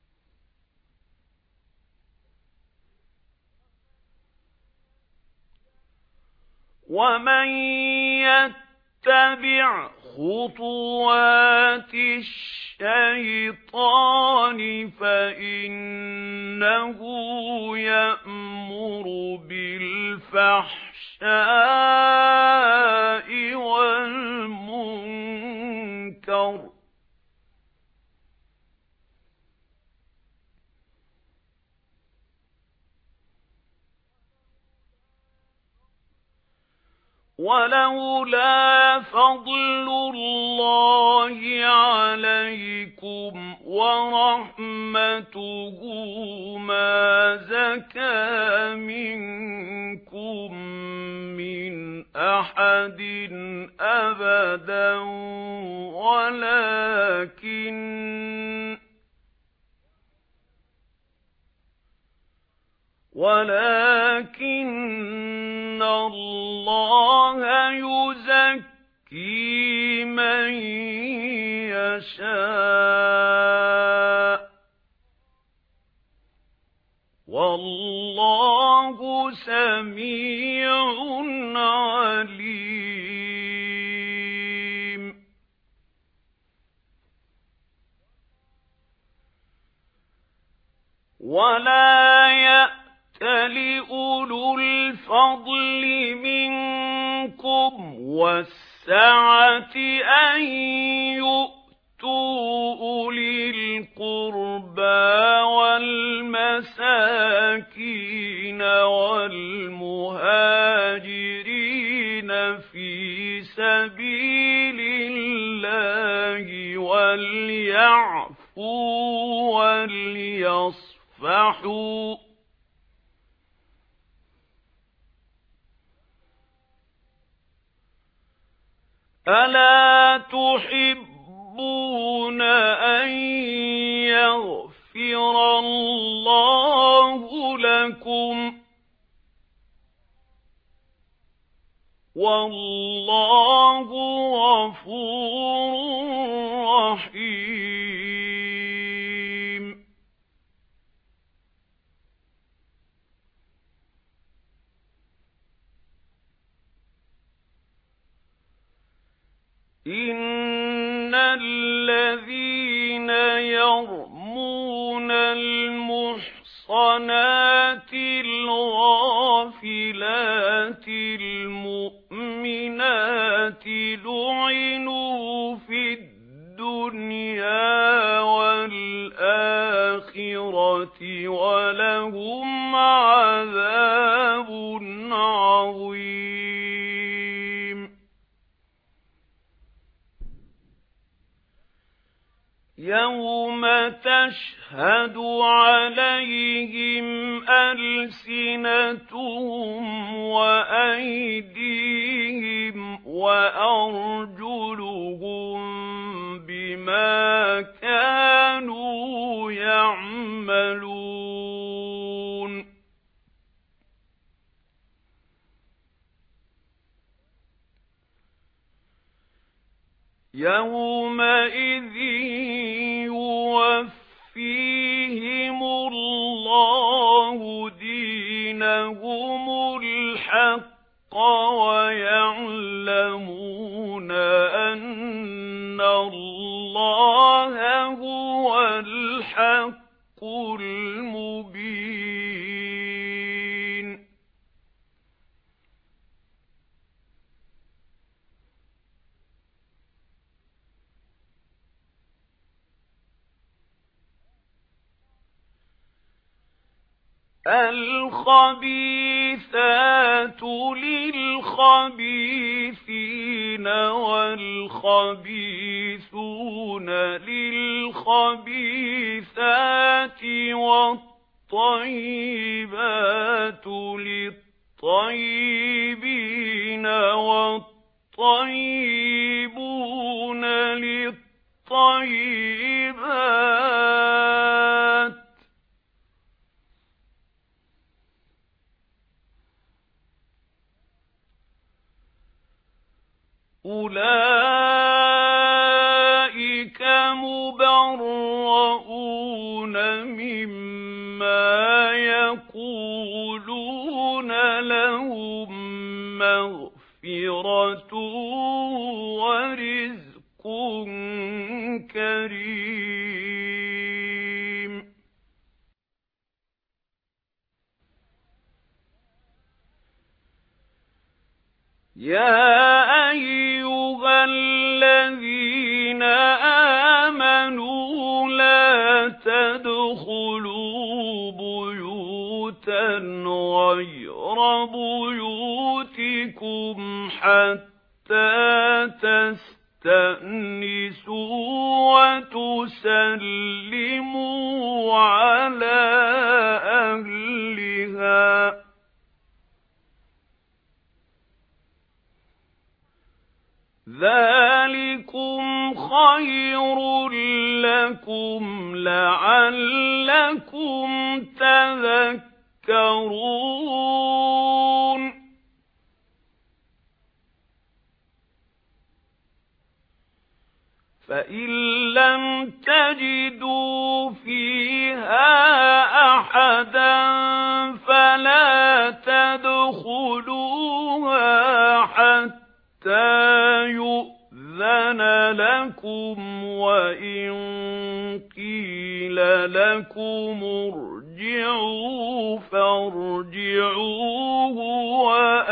وَمَن يَتَّبِعْ خُطُوَاتِ الشَّيْطَانِ فَإِنَّهُ يَأْمُرُ بِالْفَحْشَاءِ وَالْمُنكَرِ وَلَوْلَا فَضْلُ اللَّهِ عَلَيْكُمْ وَرَحْمَتُهُ مَا زَكَى مِنكُم مِّنْ أَحَدٍ أَبَدًا وَلَكِنَّ وَلَكِنَّ اللَّهَ يُزَكِّي مَن يَشَاءُ وَاللَّهُ سَمِيعٌ عَلِيمٌ وَلَا يَأْتَلِ أُولُو الْفَضْلِ مِنكُمْ وَالسَّعَةِ أَن يُؤْتُوا أُولِي الْقُرْبَى وَالْمَسَاكِينَ وَالْمُهَاجِرِينَ فِي سَبِيلِ اللَّهِ وَلْيَعْفُوا وَلْيَصْفَحُوا أَلَا تُحِبُّونَ أَن يَغْفِرَ اللَّهُ لَكُمْ وَاللَّهُ غَفُورٌ رَّحِيمٌ إِنَّ الَّذِينَ يَرْمُونَ الْمُحْصَنَاتِ الْغَافِلَاتِ الْمُؤْمِنَاتِ لُعِنُوا فِي الدُّنْيَا وَالْآخِرَةِ وَلَهُمْ عَذَابٌ عَظِيمٌ يَوْمَ تَشْهَدُ عَلَيْهِمْ أَلْسِنَتُهُمْ وَأَيْدِيهِمْ وَأَرْجُلُهُم بِمَا كَانُوا يَعْمَلُونَ يَوْمَئِذٍ يُوَفِّيهِمُ اللَّهُ دِينَهُمُ الْحَقَّ وَيَعْلَمُونَ أَنَّ اللَّهَ هُوَ الْحَقُّ الْمُبِينُ الْخَبِيثَاتُ لِلْخَبِيثِينَ وَالْخَبِيثُونَ لِلْخَبِيثَاتِ وَالطَّيِّبَاتُ لِلطَّيِّبِينَ وَالطَّيِّبُونَ لِلطَّيِّبَاتِ أُولَئِكَ مُبَرَّءُونَ مِمَّا يَقُولُونَ لَهُم مَّغْفِرَةٌ وَرِزْقٌ كَرِيمٌ يَا أَيُّهَا الَّذِينَ آمَنُوا لَا تَدْخُلُوا بُيُوتًا غَيْرَ بُيُوتِكُمْ حَتَّى تَسْتَأْنِسُوا وَتُسَلِّمُوا عَلَى أَهْلِهَا ذَلِكُمْ خَيْرٌ لَكُمْ لَعَلَّكُمْ تَذَكَّرُونَ تذكرون فإن لم تجدوا فيها أحدا فلا تدخلوها حتى يؤذن لكم وإن قيل لكم ارجعوا فارجعوا هو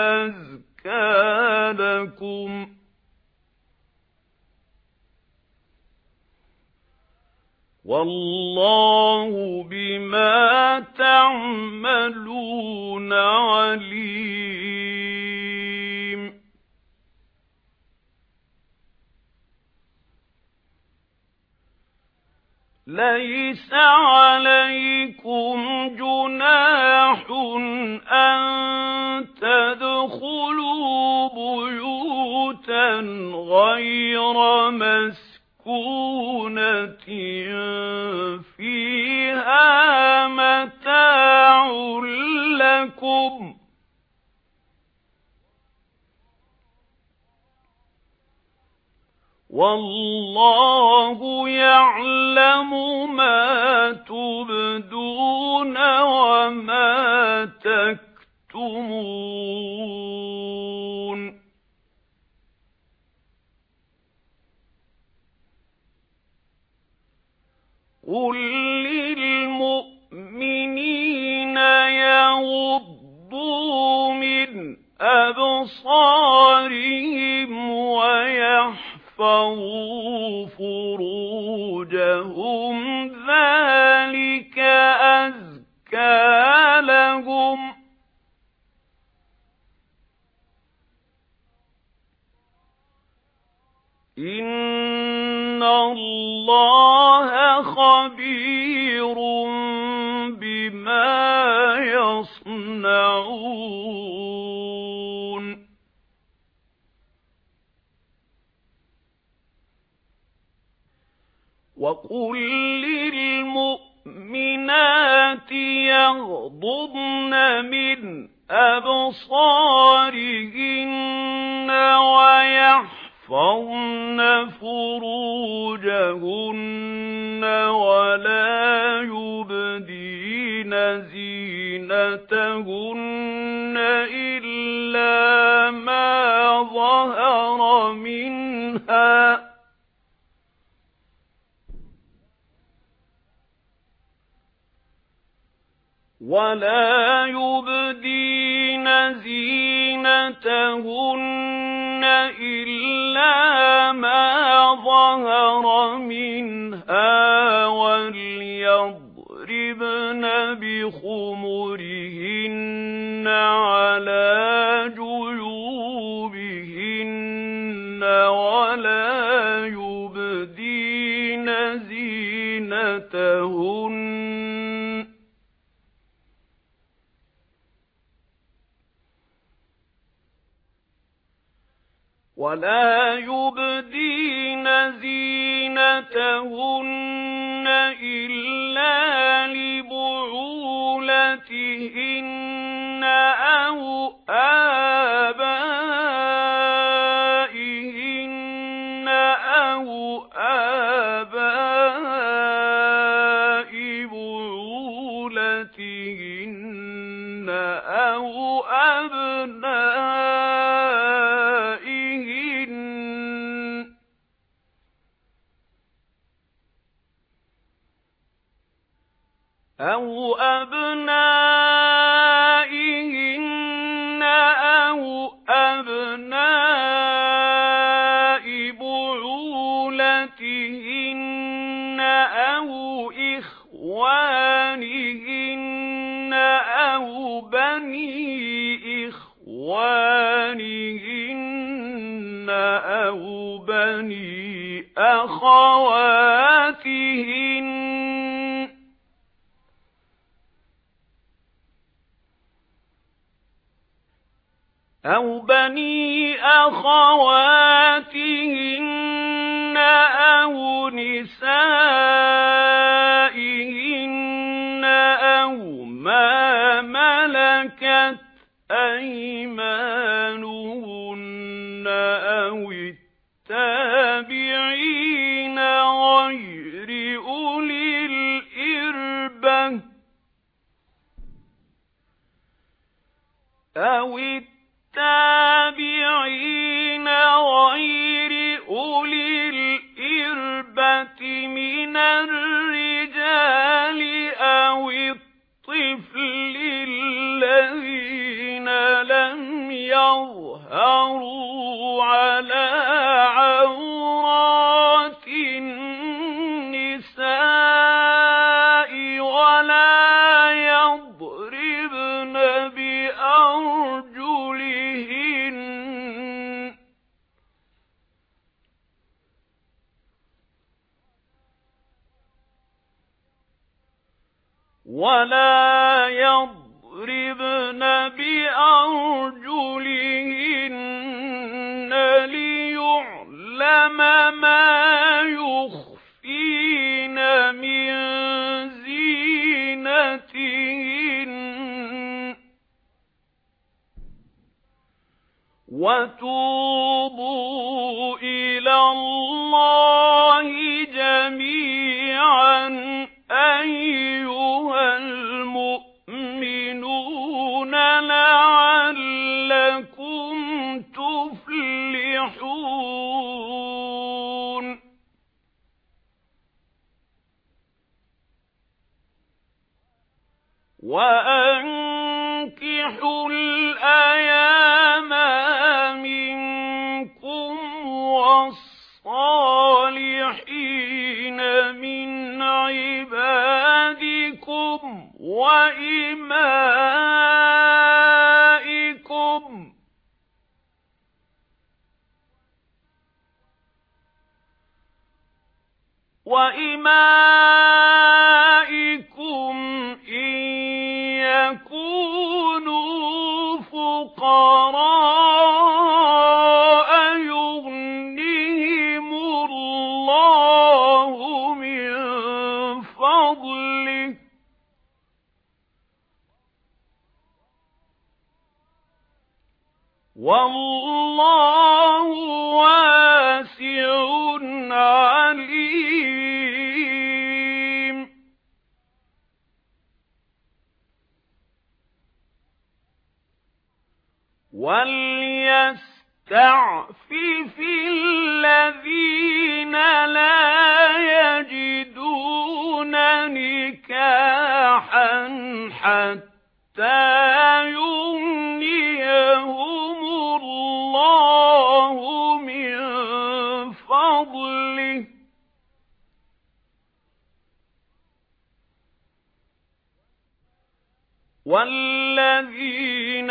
أزكى لكم والله بما تعملون عليم ليس عليكم جناح أن تدخلوا بيوتا غير مسكونة فيها متاع لكم والله يعلم ما تبدون وما تكتمون قل للمؤمنين يغضوا من أبصارهم ويحفظوا فروجهم ذلك أزكى لهم إن الله خبير بما يصنعون وقل للمؤمنات يغضضن من أبصارهن ويحفظن فروجهن ولا يبدين زينتهن إلا ما ظهر منها ولا يبدين زينتهن إلا ما ظهر منها وليضربن بخمرهن على جيوبهن ولا يبدين زينتهن ولا يبدين زينتهن إلا لبعولتهن أو آبائهن أو آباء بعولتهن أو أبنائهن أو أبنائهن أو أبناء بعولتهن أو إخوانهن أو بني إخوانهن أو بني أخواتهن أو بني أخواتهن أو نسائهن أو ما ملكت أيمانهن أو التابعين غير أولي الإربة أو التابعين غير أولي الإربة من الرجال أو الطفل الذين لم يظهروا على عورات النساء ولا يضربن بأرجلهن ولا يضربن بأرجلهن ليعلم ما يخفين من زينتهن وتوبوا إلى الله جميعا أيها المؤمنون لعلكم تفلحون وأنكحوا الأيام منكم والصالحين من عبادكم وإمائكم وإمائكم إن يكونوا فقراء يغنيهم الله من فضله والله واسع عليم وليستعفف الذين لا يجدون نكاحا حتى يغنيهم الله من فضله والذين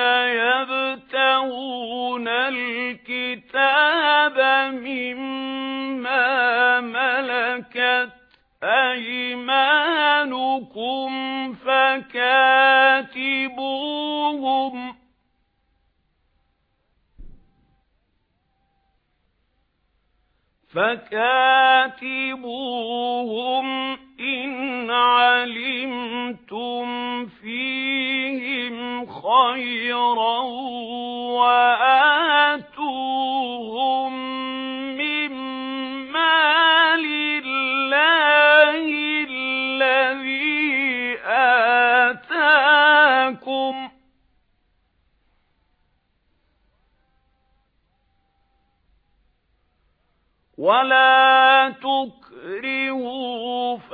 يبتغون الكتاب مما ملكت أيمانكم فكاتبوهم فكاتبوهم إن علمتم فيهم خيرا وآتوهم مما لله الذي آتاكم ولا تكرهوا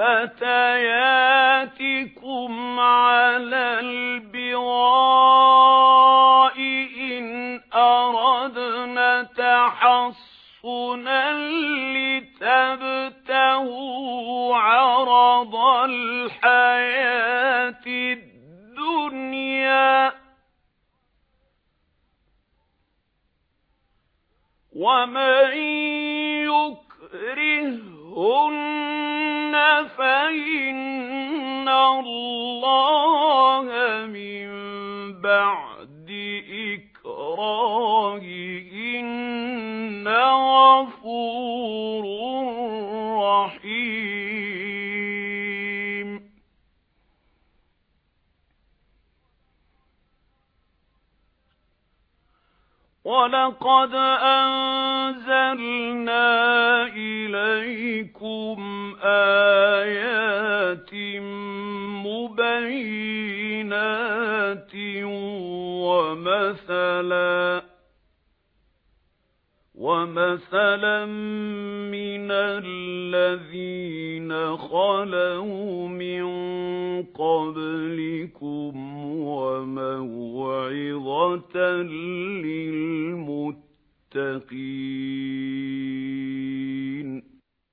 فتياتكم على البغاء إن أردنا تحصنا لتبتغوا عرض الحياة الدنيا ومن يكرهن فإن الله من بعد إكراههن غفور رحيم وَلَقَدْ أَنزَلْنَا إِلَيْكُمْ آيَاتٍ مُبَيِّنَاتٍ وَمَثَلًا وَمَثَلًا مِنَ الَّذِينَ خَلَوْا مِن قَبْلِكُمْ وَمَوْعِظَةً لِّلْمُتَّقِينَ.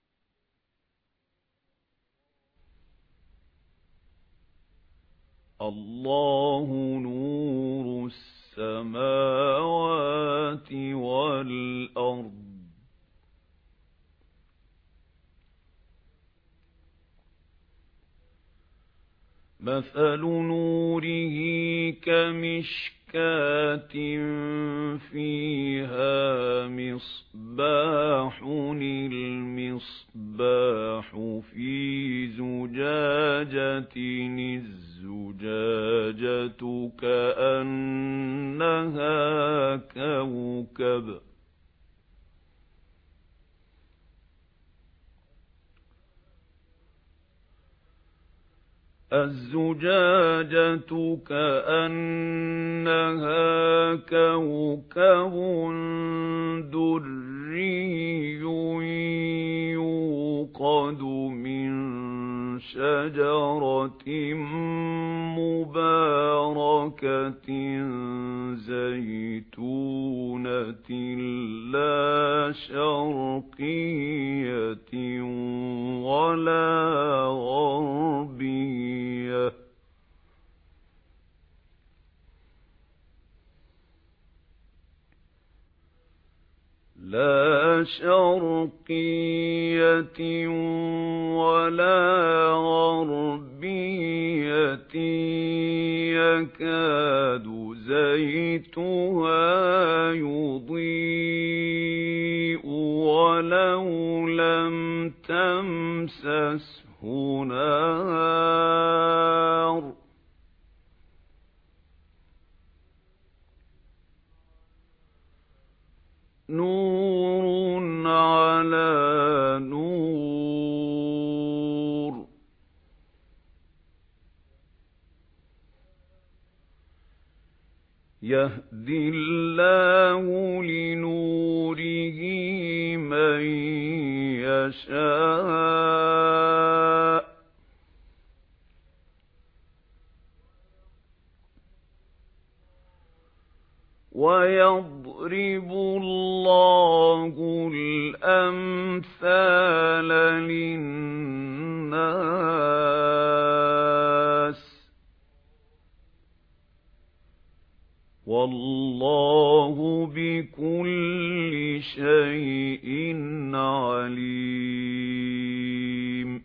اللَّهُ نُورُ السَّمَاوَاتِ وَالْأَرْضِ. مَثَلُ نُورِهِ كَمِشْكَاةٍ فِيهَا مِصْبَاحٌ. الْمِصْبَاحُ فِي زُجَاجَةٍ. الزُّجَاجَةُ كَأَنَّهَا كَوْكَبٌ. الزُّجَاجَةُ كَأَنَّهَا كَوْكَبٌ دُرِّيٌّ يُوقَدُ مِن شَجَرَةٍ مُبَارَكَةٍ زَيْتُونَةٍ لَّا شَرْقِيَّةٍ وَلَا غَرْبِيَّةٍ لا شرقية ولا غربية يكاد زيتها يضيء ولو لم تمسسه نار. نور على نور. يهدي الله لنوره من يشاء وَيَضْرِبُ اللَّهُ الْأَمْثَالَ لِلنَّاسِ وَاللَّهُ بِكُلِّ شَيْءٍ عَلِيمٌ.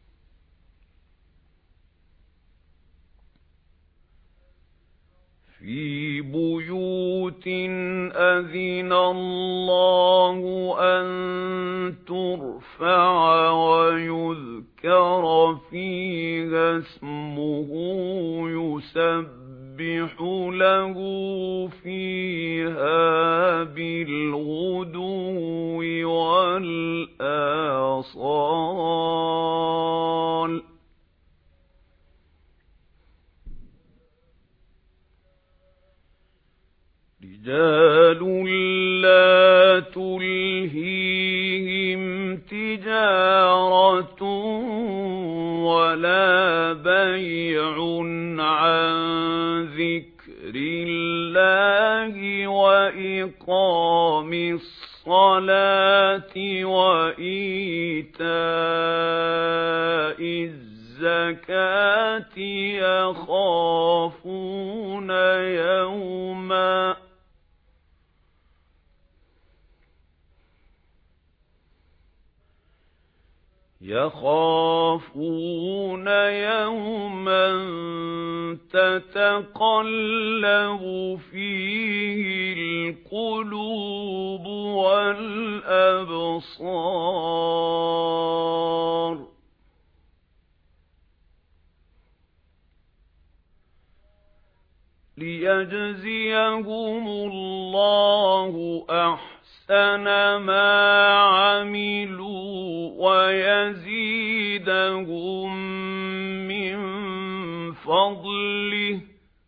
فِي بُيُوتٍ أَذِنَ اللَّهُ أَن تُرْفَعَ وَيُذْكَرَ فِيهَا اسْمُهُ يُسَبِّحُ لَهُ فِيهَا بِالْغُدُوِّ وَالْآصَالِ. رِجَالٌ لَّا تُلْهِيهِمْ تِجَارَةٌ وَلَا بَيْعٌ عَن ذِكْرِ اللَّهِ وَإِقَامِ الصَّلَاةِ وَإِيتَاءِ الزَّكَاةِ يَخَافُونَ يَوْمًا يَخَافُونَ يَوْمًا تَتَقَلَّبُ فِيهِ الْقُلُوبُ وَالْأَبْصَارُ. ليجزيهم الله أحسن ما عملوا ويزيدهم من فضله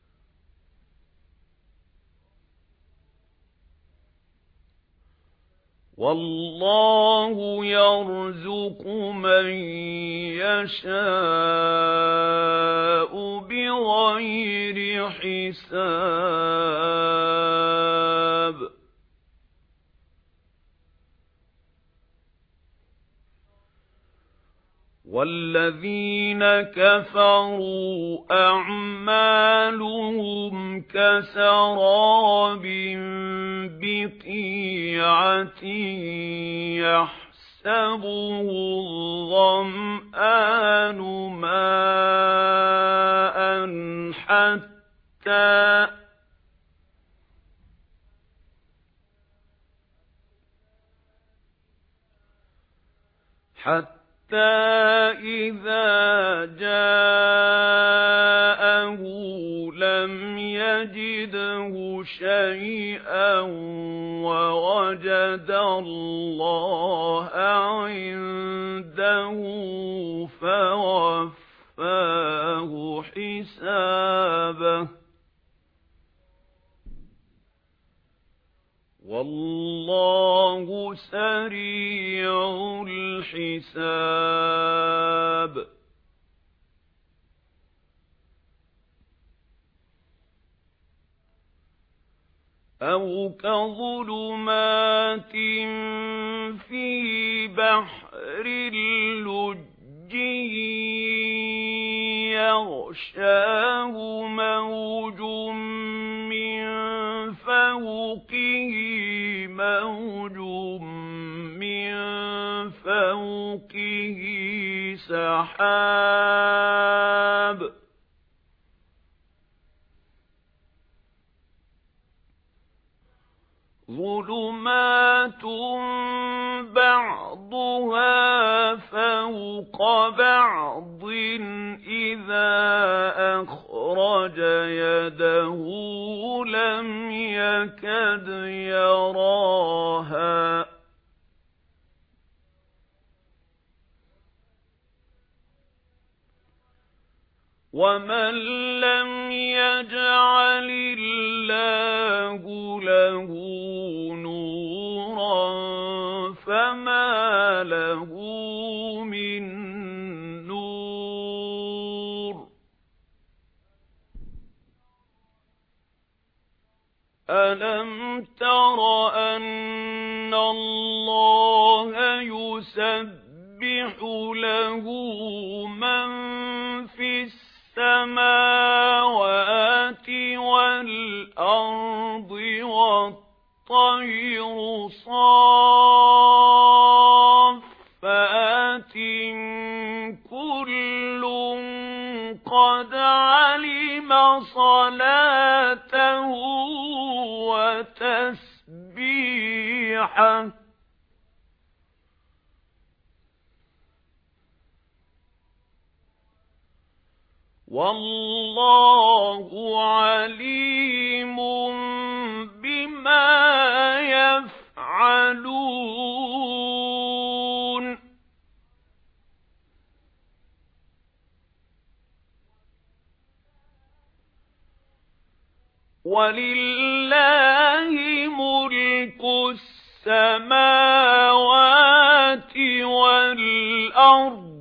والله يرزق من يشاء بغير حساب والذين كفروا أعمالهم كسراب بقيعة يحسبه الظمآن ماء حتى حتى إذا جاءه لم يجده شيئا ووجد الله عنده فوفاه حسابه والله سريع الحساب أو كظلمات في بحر اللجي يغشاه موج من فوقه موج من فوقه سحاب ظلمات بعضها فوق بعض إذا أخرج يده لم يكد يراها ومن لم يجعل الله له نورا فما له من نور ألم تر أن الله يسبح له من في السماوات والأرض والطير صافات كل قد علم صلاته وتسبيحه والله عليم بما يفعلون ولله ملك السماوات والأرض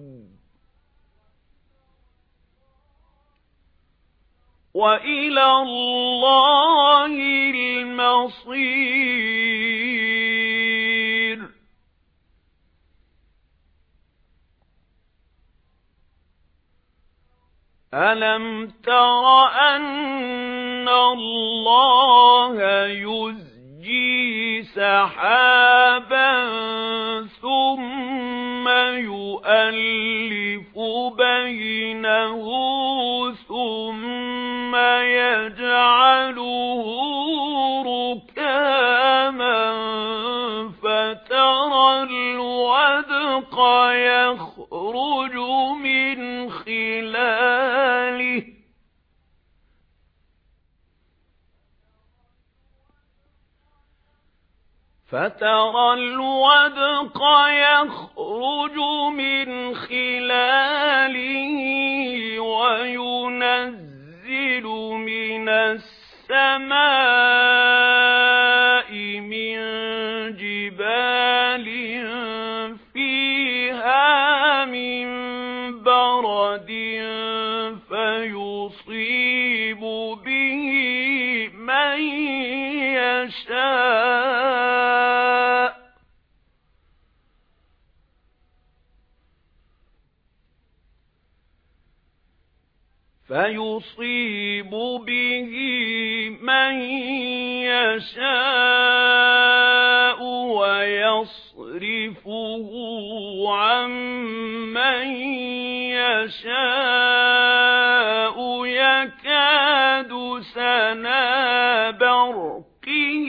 وإلى الله المصير ألم تر أن الله يزجي سحابا ثم يؤلف بينه ثم يجعله ركاما فترى الودق يخرج من خلاله فترى الودق يخرج من خلاله وينزل من السماء من جبال فيها من برد فيصيب به من يشاء فيصيب به من يشاء ويصرفه عن من يشاء يكاد سنا برقه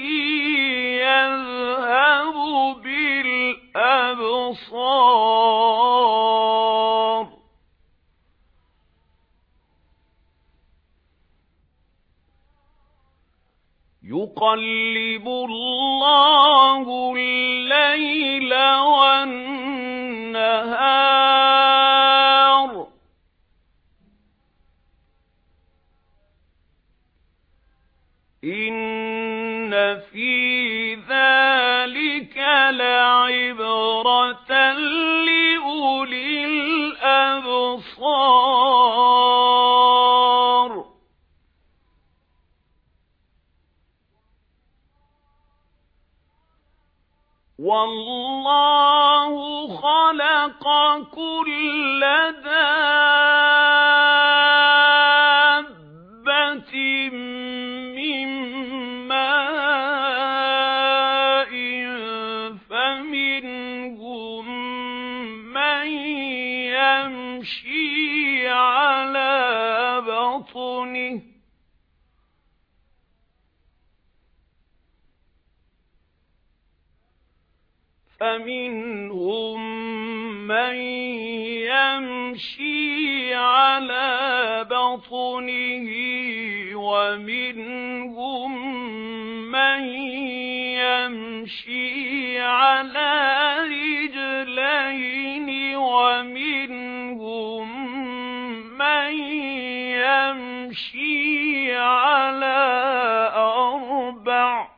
يذهب بالأبصار يقلب الله الليل والنهار إن في ذلك لعبرة لأولي الأبصار والله خلق كل دابة من ماء فمنهم من يمشي على بطنه فمنهم من يمشي على بطنه ومنهم من يمشي على رجلين ومنهم من يمشي على أربع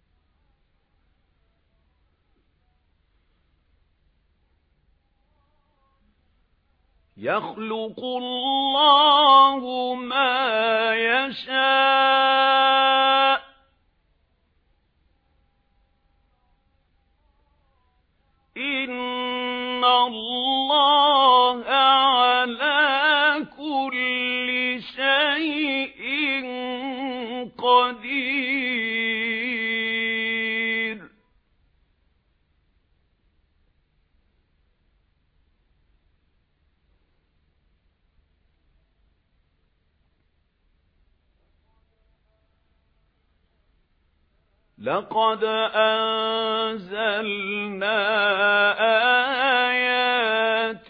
يخلق الله ما يشاء إن الله على كل شيء قدير لقد أنزلنا آيات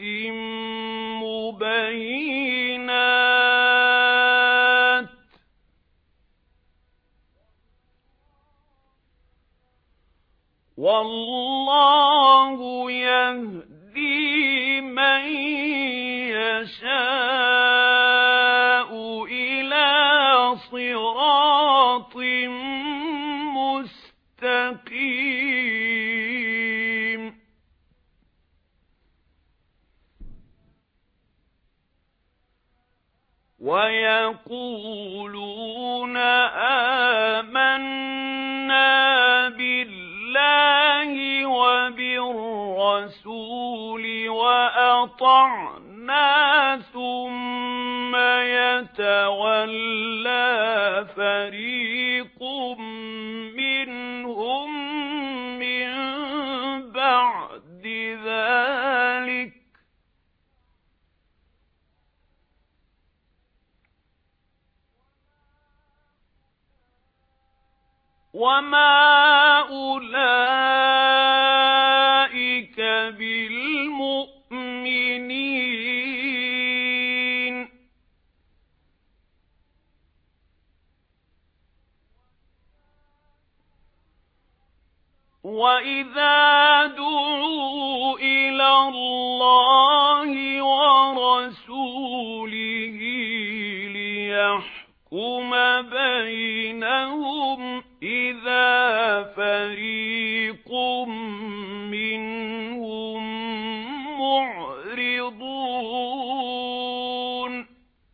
مبينات والله يهدي من يشاء إلى صراط مستقيم ويقولون آمنا بالله وبالرسول وأطعنا ثم يتولى فريق منهم من بعد ذلك وما أولئك بالمؤمنين وَإِذَا دُعُوا إِلَى اللَّهِ وَرَسُولِهِ لِيَحْكُمَ بَيْنَهُمْ إِذَا فَرِيقٌ مِّنْهُمْ مُعْرِضُونَ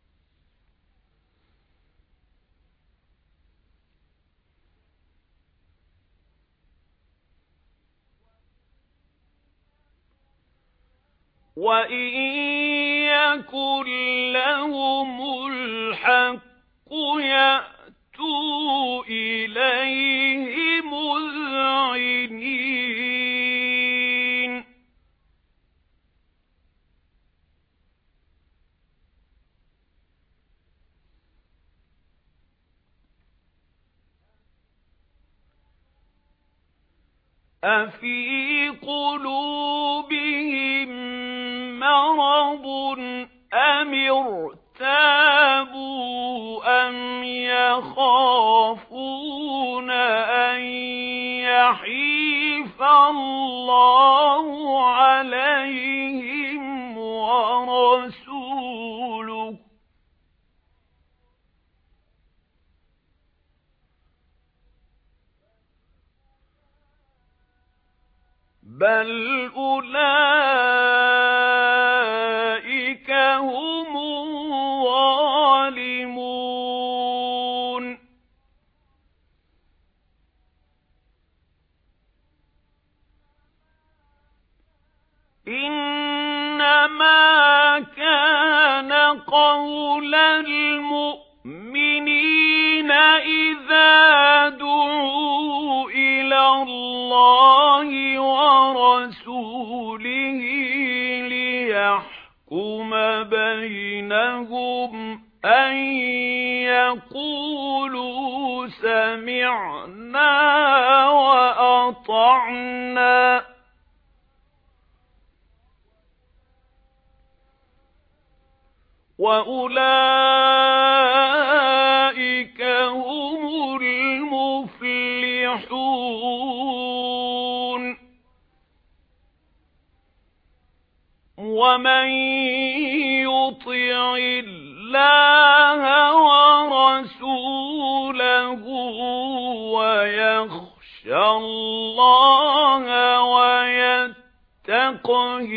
وَإِنْ يَكُنْ لَهُمُ الْحَقُّ يَأْتُوا إِلَيْهِ مُذْعِنِينَ أَفِي قُلُوبِهِم مَّرَضٌ أَمِ ارْتَابُوا أَمْ يَخَافُونَ أَن يَحِيفَ اللَّهُ عَلَيْهِمْ وَرَسُولُهُ بَلْ أُولَئِكَ هُمُ الظَّالِمُونَ إِنَّمَا كَانَ قَوْلَ الْمُؤْمِنِينَ إِذَا دُعُوا إِلَى اللَّهِ وَرَسُولِهِ لِيَحْكُمَ بَيْنَهُمْ أَن يَقُولُوا سَمِعْنَا وَأَطَعْنَا وَأُولَئِكَ هُمُ الْمُفْلِحُونَ وَمَن يُطِعِ اللَّهَ وَرَسُولَهُ وَيَخْشَ اللَّهَ وَيَتَّقْهِ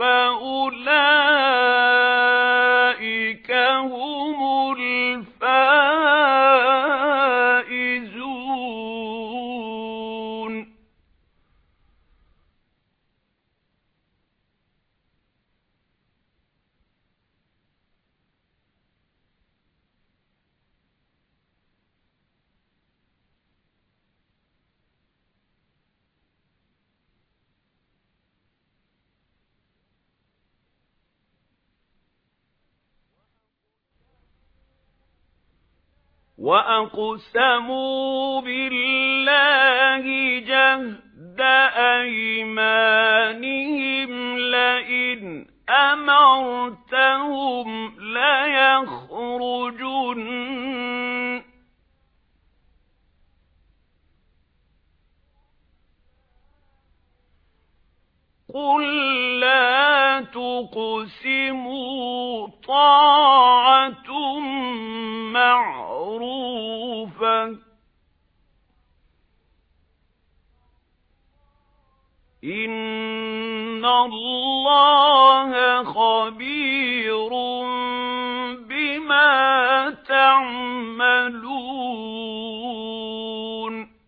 فَأُولَئِكَ هُمُ الْفَائِزُونَ وَأَقْسَمُوا بِاللَّهِ جَهْدَ أَيْمَانِهِمْ لَئِنْ أَمَرْتَهُمْ لَيَخْرُجُنَّ قُل لَّا تُقْسِمُوا طَاعَةٌ مَّعْرُوفَةٌ إِنَّ اللَّهَ خَبِيرٌ بِمَا تَعْمَلُونَ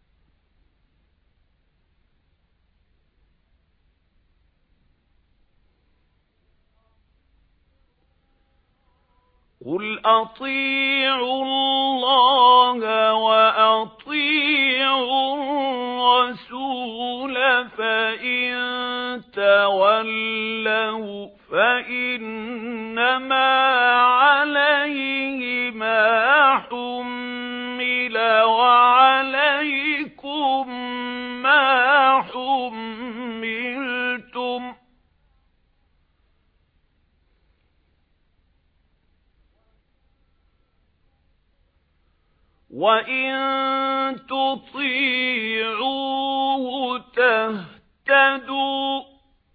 قُلْ أَطِيعُوا اللَّهَ وَأَطِيعُوا الرَّسُولَ فَإِن تَوَلَّوْا فَإِنَّمَا عَلَيْهِ مَا حُمِّلَ وَعَلَيْكُمْ مَا حُمِّلْتُمْ وَإِن تُطِيعُوهُ يهتدوا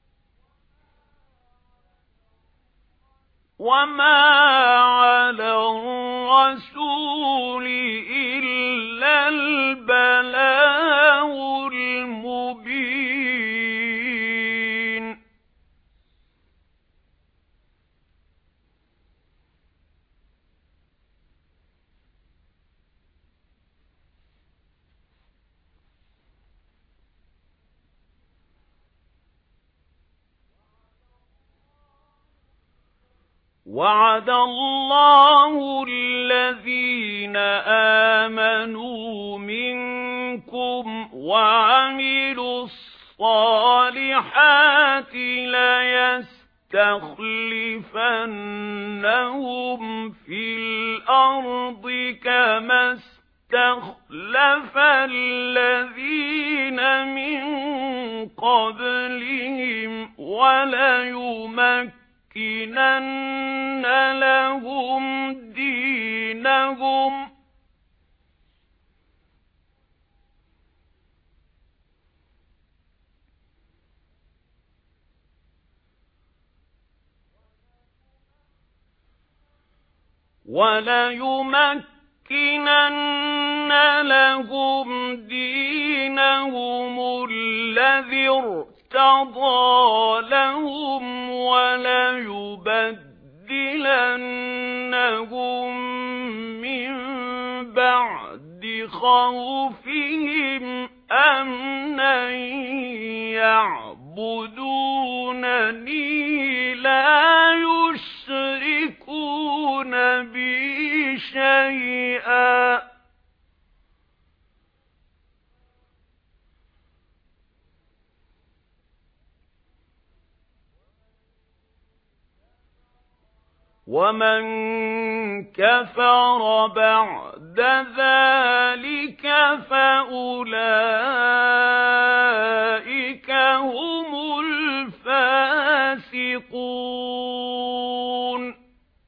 وما على الرسول إلا البلاغ المبين وعد الله الذين آمنوا منكم وعملوا الصالحات ليستخلفنهم في الأرض كما استخلف الذين من قبلهم وليمكنن لَّنَّ لَهُمْ دِينَهُمْ وَلَيُمَكِّنَنَّ لَهُمْ دِينَهُمُ الَّذِي ارْتَضَىٰ لَهُمْ وَلَيُبَدِّلَنَّهُم مِّن بَعْدِ خَوْفِهِمْ أَمْنًا يَعْبُدُونَنِي لَا يُشْرِكُونَ بِي شَيْئًا وَمَن كَفَرَ بَعْدَ ذَلِكَ فَأُولَئِكَ هُمُ الْفَاسِقُونَ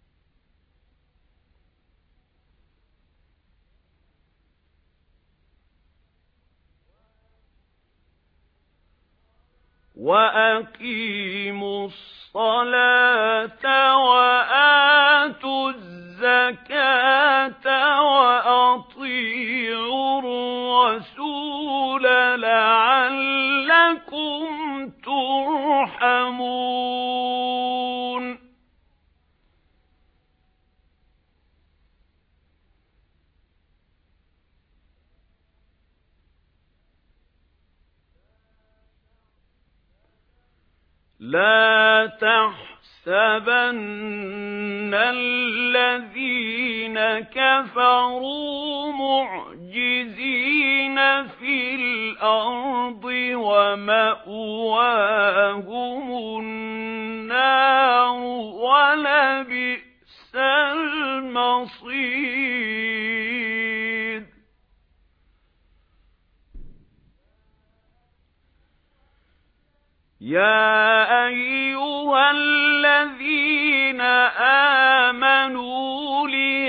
وَأَقِيمُوا الصَّلَاةَ وَآتُوا الزَّكَاةَ وَأَطِيعُوا الرَّسُولَ لَعَلَّكُمْ تُرْحَمُونَ لا تحسبن الذين كفروا معجزين في الأرض ومأواهم النار ولبئس المصير يا أيها الذين آمنوا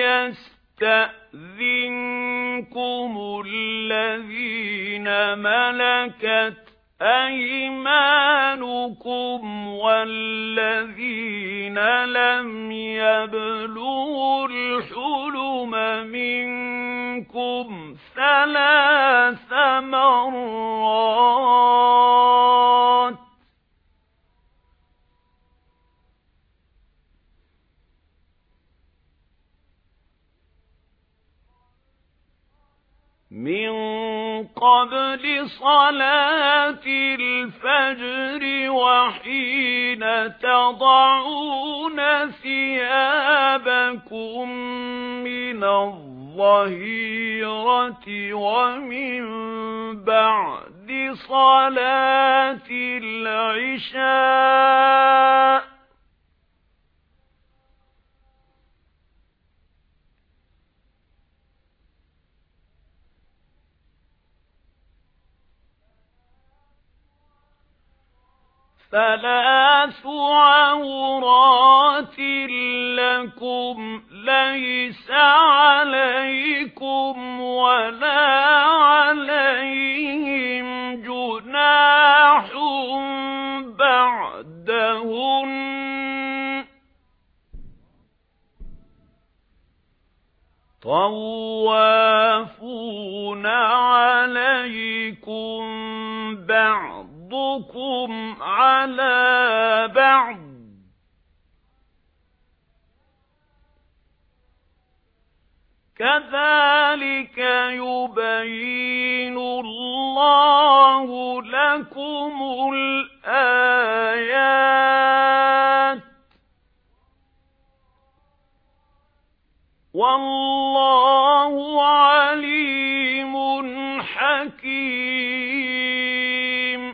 ليستأذنكم الذين ملكت أيمانكم والذين لم يبلغوا الحلم منكم ثلاث مرات من قبل صلاة الفجر وحين تضعون ثيابكم من الظهيرة ومن بعد صلاة العشاء ثلاث عورات لكم ليس عليكم ولا عليهم جناح طوافون عليكم بعضكم على بعض كذلك يبين الله لكم الآيات والله عليم حكيم.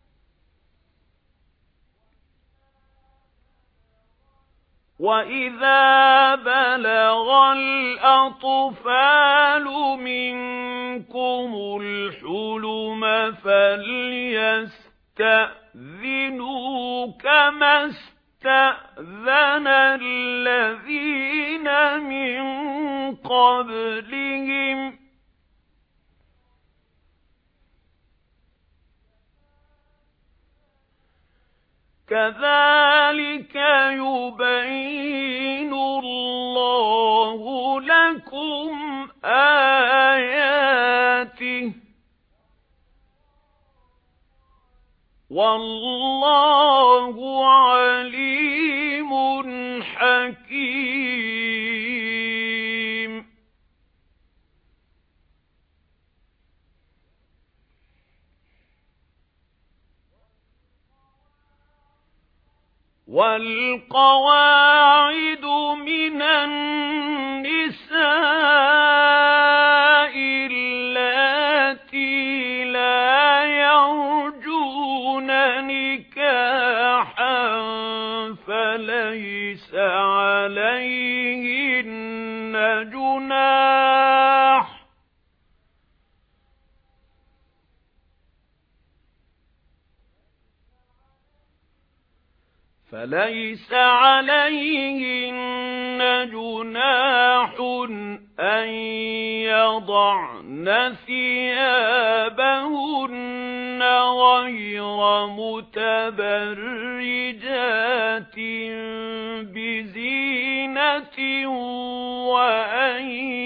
وَإِذَا بَلَغَ الْأَطْفَالُ مِنكُمُ الْحُلُمَ فَلْيَسْتَأْذِنُوا كَمَا اسْتَأْذَنَ الَّذِينَ مِن قَبْلِهِمْ كَذَلِكَ يُبَيِّنُ اللَّهُ لَكُمْ آيَاتِهِ وَاللَّهُ عَلِيمٌ حَكِيمٌ. وَالْقَوَاعِدُ مِنَ النِّسَاءِ اللَّاتِي لَا يَرْجُونَ نِكَاحًا فَلَيْسَ عَلَيْهِنَّ جُنَاحٌ فَلَيْسَ عَلَيْهِنَّ جُنَاحٌ أَن يَضَعْنَ ثِيَابَهُنَّ غَيْرَ مُتَبَرِّجَاتٍ بِزِينَةٍ وَأَن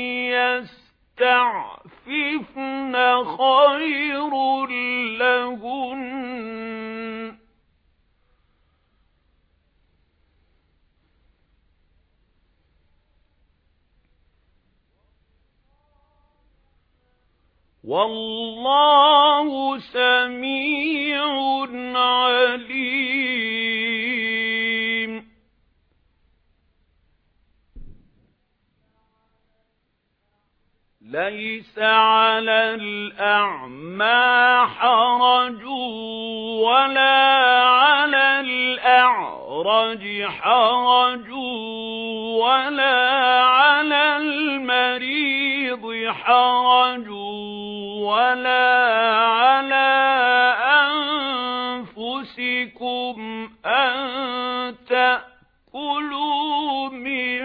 يَسْتَعْفِفْنَ خَيْرٌ لَّهُنَّ وَاللَّهُ سَمِيعٌ عَلِيمٌ. لَيْسَ عَلَى الْأَعْمَى حَرَجٌ وَلَا عَلَى الْأَعْرَجِ حَرَجٌ وَلَا عَلَى الْمَرِيضِ حَرَجٌ وَلَا عَلَى أَنفُسِكُمْ أَن تَأْكُلُوا مِن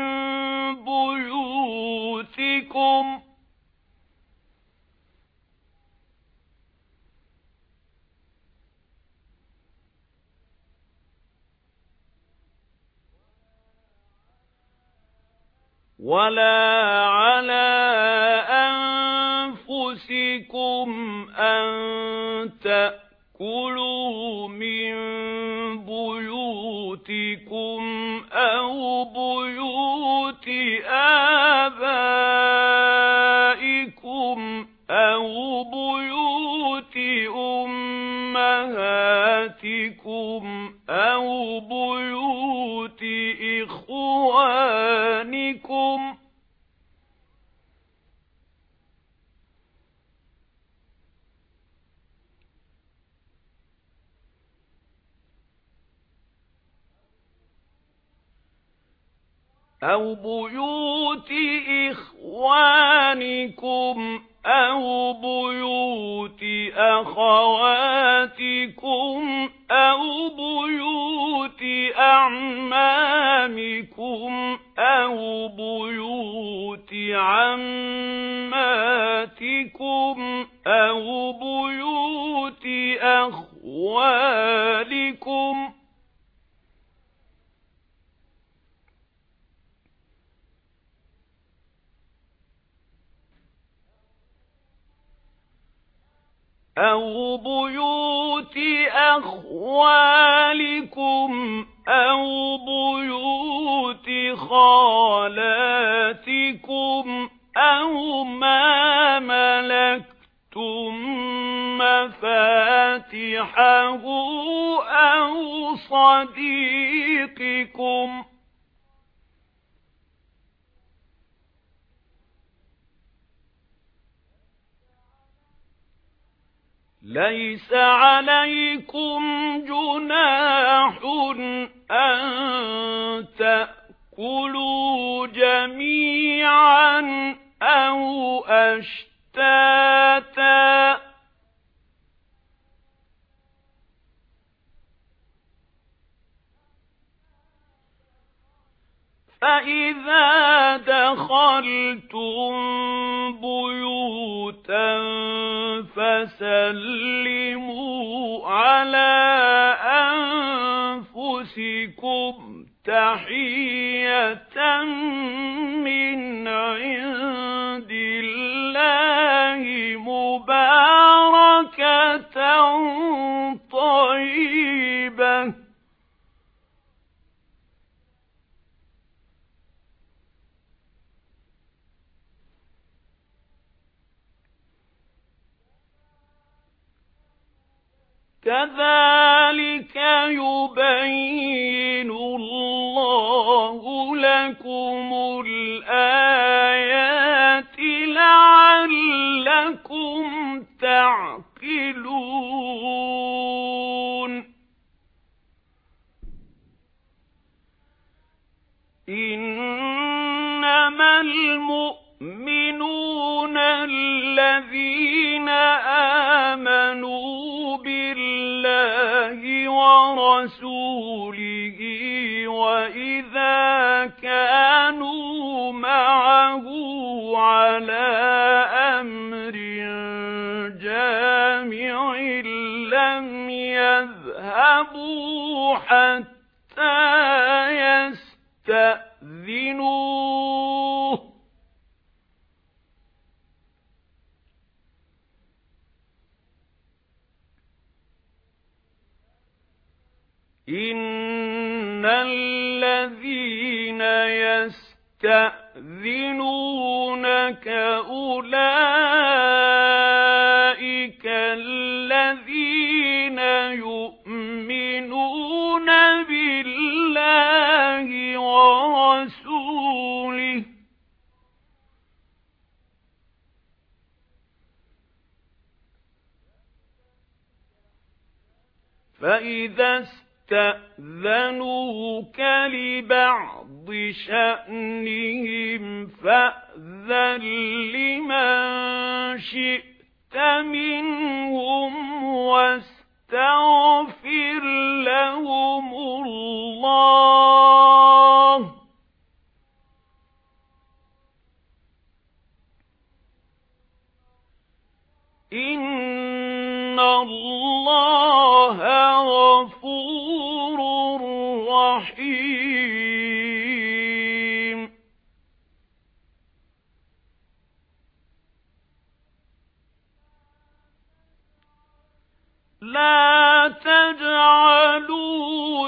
بُيُوتِكُمْ وَلَا عَلَى أَنفُسِكُمْ أَن تَأْكُلُوا مِن بُيُوتِكُمْ أَوْ بُيُوتِ آبَائِكُمْ أَوْ بُيُوتِ أُمَّهَاتِكُمْ أَوْ بُيُوتِ إِخْوَانِكُمْ أَوْ بُيُوتِ إِخْوَانِكُمْ أَوْ بُيُوتِ أَخَوَاتِكُمْ أَوْ بُيُوتِ أَعْمَامِكُمْ أَوْ بُيُوتِ عَمَّاتِكُمْ أَوْ بُيُوتِ أَخْوَالِكُمْ أَوْ بُيُوتِ أَخْوَالِكُمْ أَوْ بُيُوتِ خَالَاتِكُمْ أَوْ مَا مَلَكْتُمْ مَفَاتِحَهُ أَوْ صَدِيقِكُمْ لَيْسَ عَلَيْكُمْ جُنَاحٌ أَن تَأْكُلُوا جَمِيعًا أَوْ أَشْتَاتًا فَإِذَا دَخَلْتُم بُيُوتًا فَسَلِّمُوا عَلَى أَنفُسِكُمْ تَحِيَّةً مِنْ عِندِ اللَّهِ مُبَارَكَةً طَيِّبَةً كَذَلِكَ يُبَيِّنُ اللَّهُ لَكُمُ الْآيَاتِ لَعَلَّكُمْ تَعْقِلُونَ إِنَّمَا الْمُؤْمِنُونَ الَّذِينَ آمَنُوا بِاللَّهِ وَرَسُولِهِ وَإِذَا كَانُوا مَعَهُ عَلَى أَمْرٍ جَامِعٍ لَّمْ يَذْهَبُوا حَتَّى يَسْتَأْذِنُوهُ إِنَّ الَّذِينَ يَسْتَأْذِنُونَكَ أُولَئِكَ الَّذِينَ يُؤْمِنُونَ بِاللَّهِ وَرَسُولِهِ فَإِذَا اسْتَأْذَنُوكَ لِبَعْضِ شَأْنِهِمْ فَأْذَن لِّمَن شِئْتَ مِنْهُمْ وَاسْتَغْفِرْ لَهُمُ اللَّهَ إِنَّ اللَّهَ غَفُورٌ رَّحِيمٌ لَا تَجْعَلُوا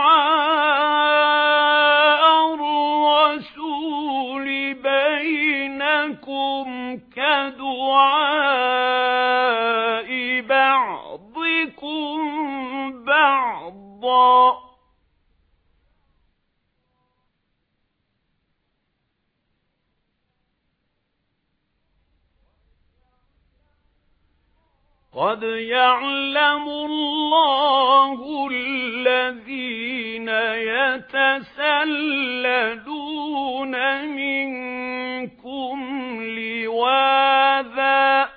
دُعَاءَ الرَّسُولِ بَيْنَكُمْ كَدُعَاءِ بَعْضِكُمْ بَعْضًا قَدْ يَعْلَمُ اللَّهُ الَّذِينَ يَتَسَلَّلُونَ مِنكُمْ لِوَاذًا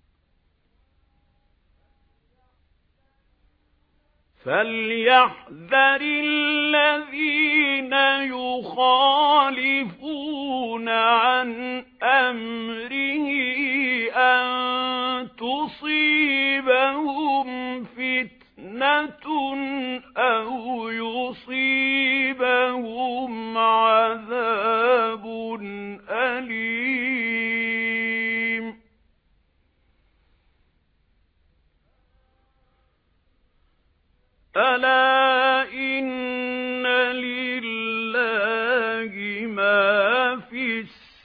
فَلْيَحْذَرِ الَّذِينَ يُخَالِفُونَ عَنْ أَمْرِهِ أَن تُصِيبَهُمْ فِتْنَةٌ أَوْ يُصِيبَهُمْ عَذَابٌ أَلِيمٌ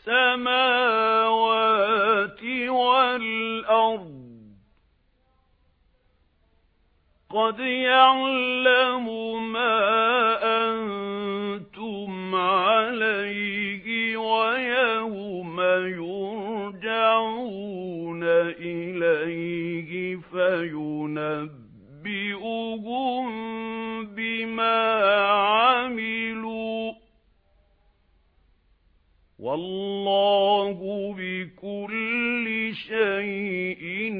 السماوات والأرض قد يعلم ما أنتم عليه ويوم يرجعون إليه فينبئهم بما عملوا والله بكل شيء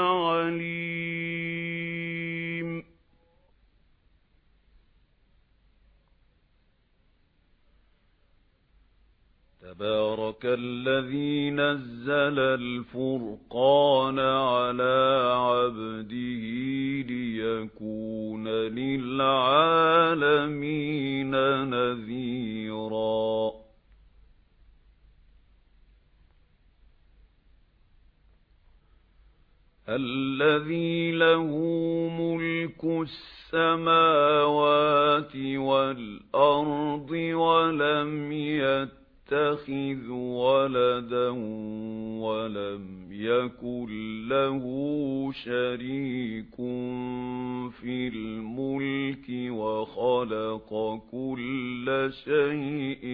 عليم. تبارك الذي نزل الفرقان على عبده ليكون للعالمين نذيرا. الذي له ملك السماوات والأرض ولم يتخذ ولدا ولم يكن له شريك في الملك وخلق كل شيء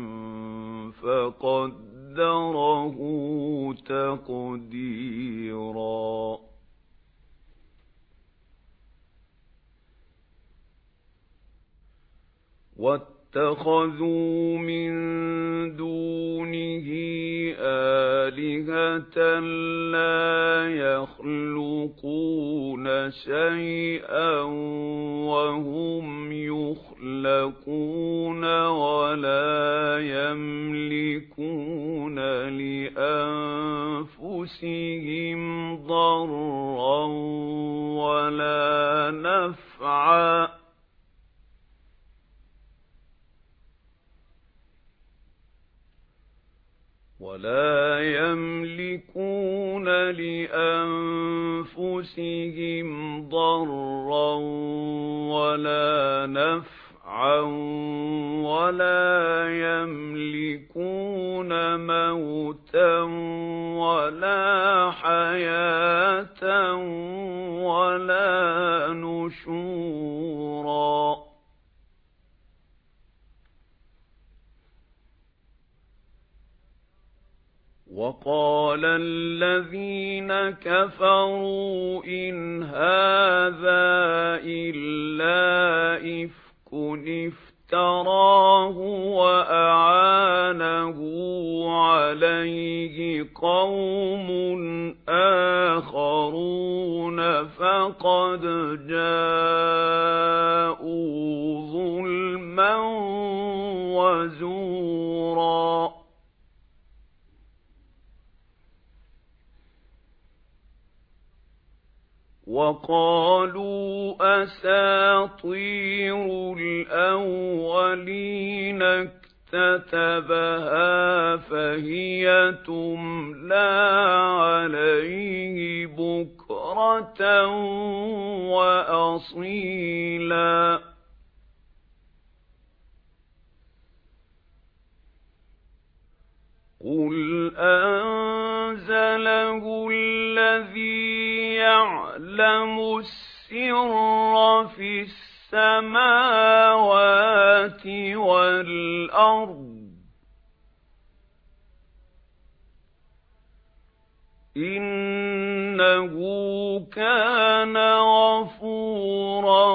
فقدره تقديرا. واتخذوا من دونه آلهة لا يخلقون شيئا وهم يخلقون ولا يملكون لأنفسهم ضرا ولا نفعا ولا يملكون لأنفسهم ضرا ولا نفعا ولا يملكون موتا ولا حياة ولا نشورا. وقال الذين كفروا إن هذا إلا إفك افتراه وأعانه عليه قوم آخرون فقد جاءوا ظلما وزورا. وقالوا أساطير الأولين اكتتبها فهي تملى عليه بكرة وأصيلا. قل أنزله الذي يعلم السر في السماوات والأرض إنه كان غفورا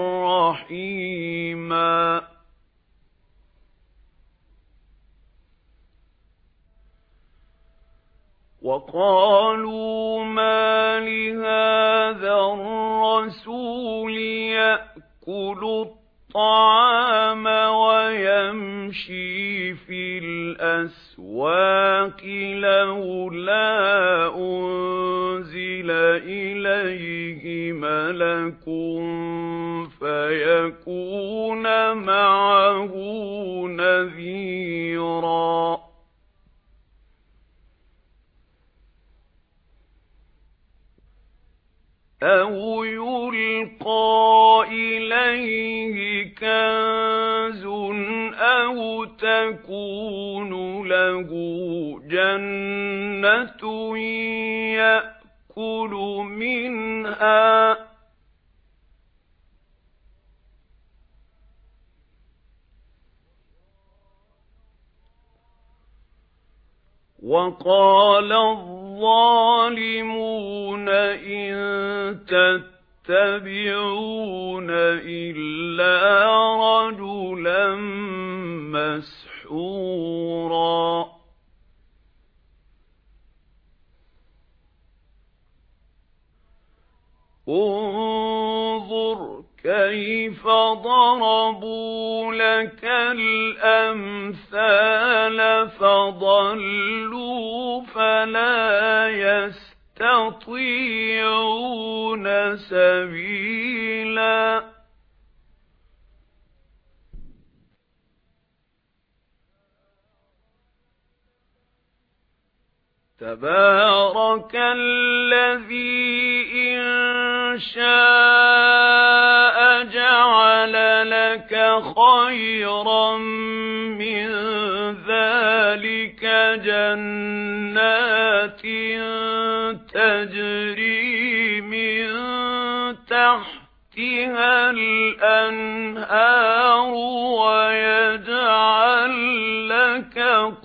رحيما. وقالوا ما لهذا الرسول يأكل الطعام ويمشي في الأسواق لولا أنزل إليه ملك فيكون معه نذيرا. أَوْ يُلْقَى إِلَيْهِ كَنزٌ أَوْ تَكُونُ لَهُ جَنَّةٌ يَأْكُلُ مِنْهَا وَقَالَ الظَّالِمُونَ إِن تَتَّبِعُونَ إِلَّا رَجُلًا مَّسْحُورًا انظُرْ كَيْفَ ضَرَبُوا لَكَ الْأَمْثَالَ فَضَلُّوا فَلَا يَسْتَطِيعُونَ سَبِيلًا تَبَارَكَ الَّذِي إِن شَاءَ جَعَلَ لَكَ خَيْرًا مِّن ذَلِكَ جَنَّاتٍ تَجْرِي مِن تَحْتِهَا الْأَنْهَارُ وَيَجْعَل لَّكَ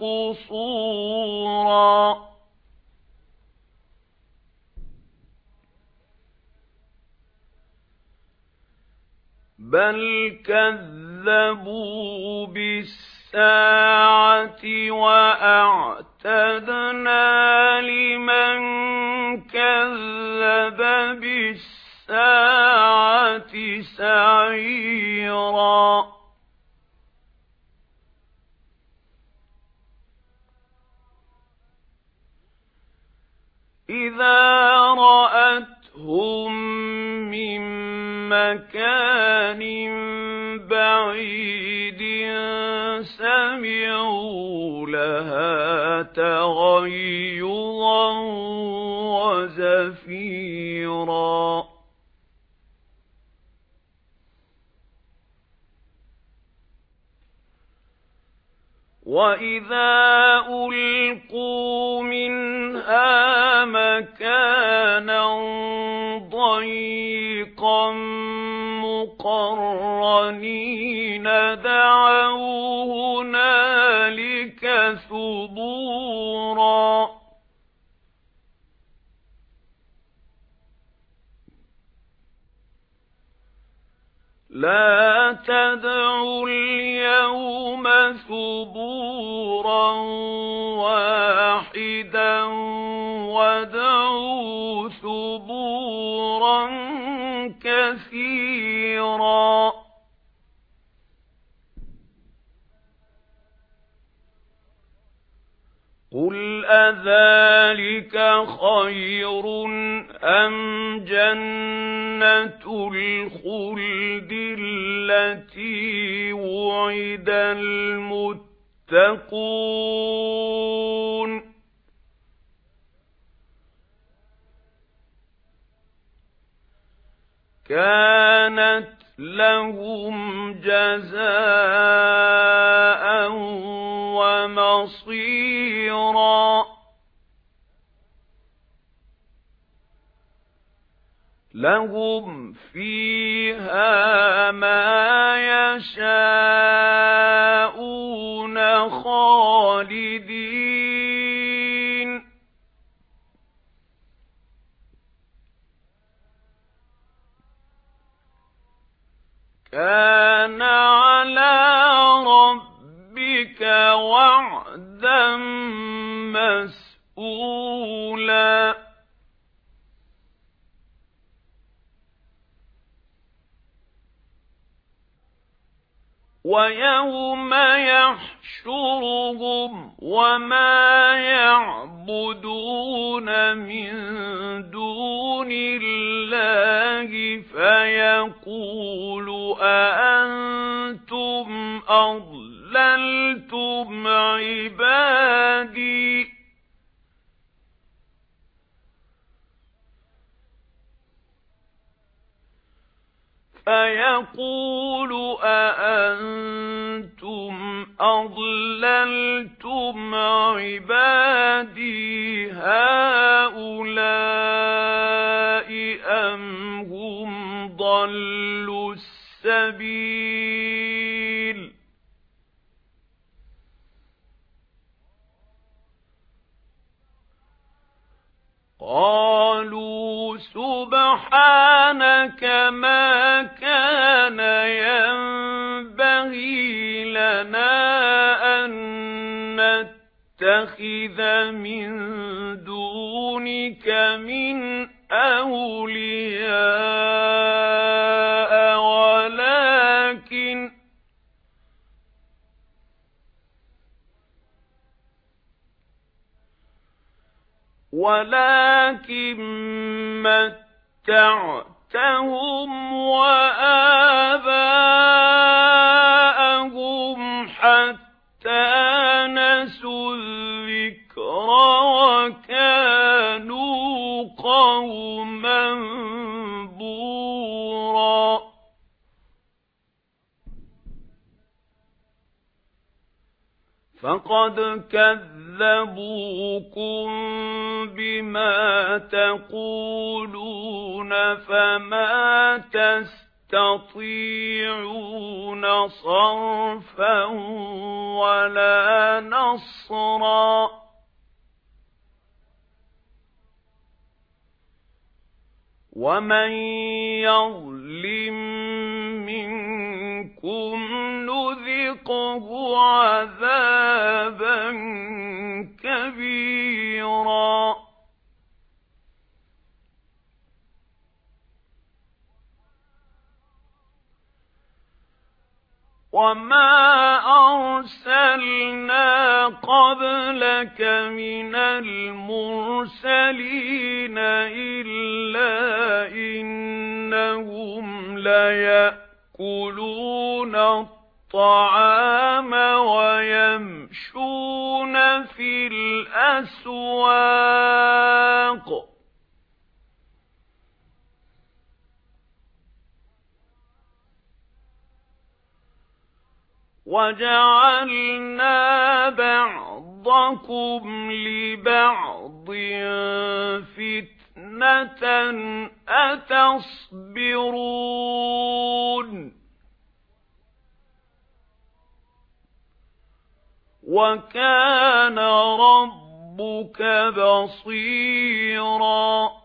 قُصُورًا بَلْ كَذَّبُوا بِالسَّاعَةِ وَأَعْتَدْنَا لِمَن كَذَّبَ بِالسَّاعَةِ سَعِيرًا إِذَا رَأَتْهُم مِّن مَّكَانٍ بَعِيدٍ سَمِعُوا لَهَا تَغَيُّظًا وَزَفِيرًا وَإِذَا أُلْقُوا مِنْهَا مَكَانًا ضَيِّقًا مُقَرَّنِينَ دَعَوْا هُنَالِكَ ثُبُورًا لَا تَدْعُوا الْيَوْمَ ثُبُورًا وَاحِدًا وَادْعُوا ثُبُورًا كَثِيرًا قُلْ أَذَلِكَ خَيْرٌ أَمْ جَنَّةُ الْخُلْدِ الَّتِي وُعِدَ الْمُتَّقُونَ كَانَتْ لَهُمْ جَزَاءً وَمَصِيرًا لَهُمْ فِيهَا مَا يَشَاءُونَ خَالِدِينَ كَانَ عَلَى رَبِّكَ وَعْدًا مَّسْئُولًا وَيَوْمَ يَحْشُرُهُمْ وَمَا يَعْبُدُونَ مِن دُونِ اللَّهِ فَيَقُولُ أَأَنتُمْ أَضْلَلْتُمْ عِبَادِي فَيَقُولُ أَأَنتُمْ أضللتم عبادي هؤلاء أم هم ضلوا السبيل قالوا سبحانك ما كان ينبغي لنا أن نتخذ من دونك من أولياء ولكن ولكن متعتهم وآباءهم حتى نسوا الذكر وكانوا قوما بورا فقد كذبوكم بما تقولون فما تستطيعون صرفا ولا نصرا ومن يظلم منكم نذقه عذابا كبيرا وما أرسلنا قبلك من المرسلين إلا إنهم ليأكلون الطعام ويمشون في الأسواق وَجَعَلْنَا بَعْضَكُمْ لِبَعْضٍ فِتْنَةً أَتَصْبِرُونَ وَكَانَ رَبُّكَ بَصِيرًا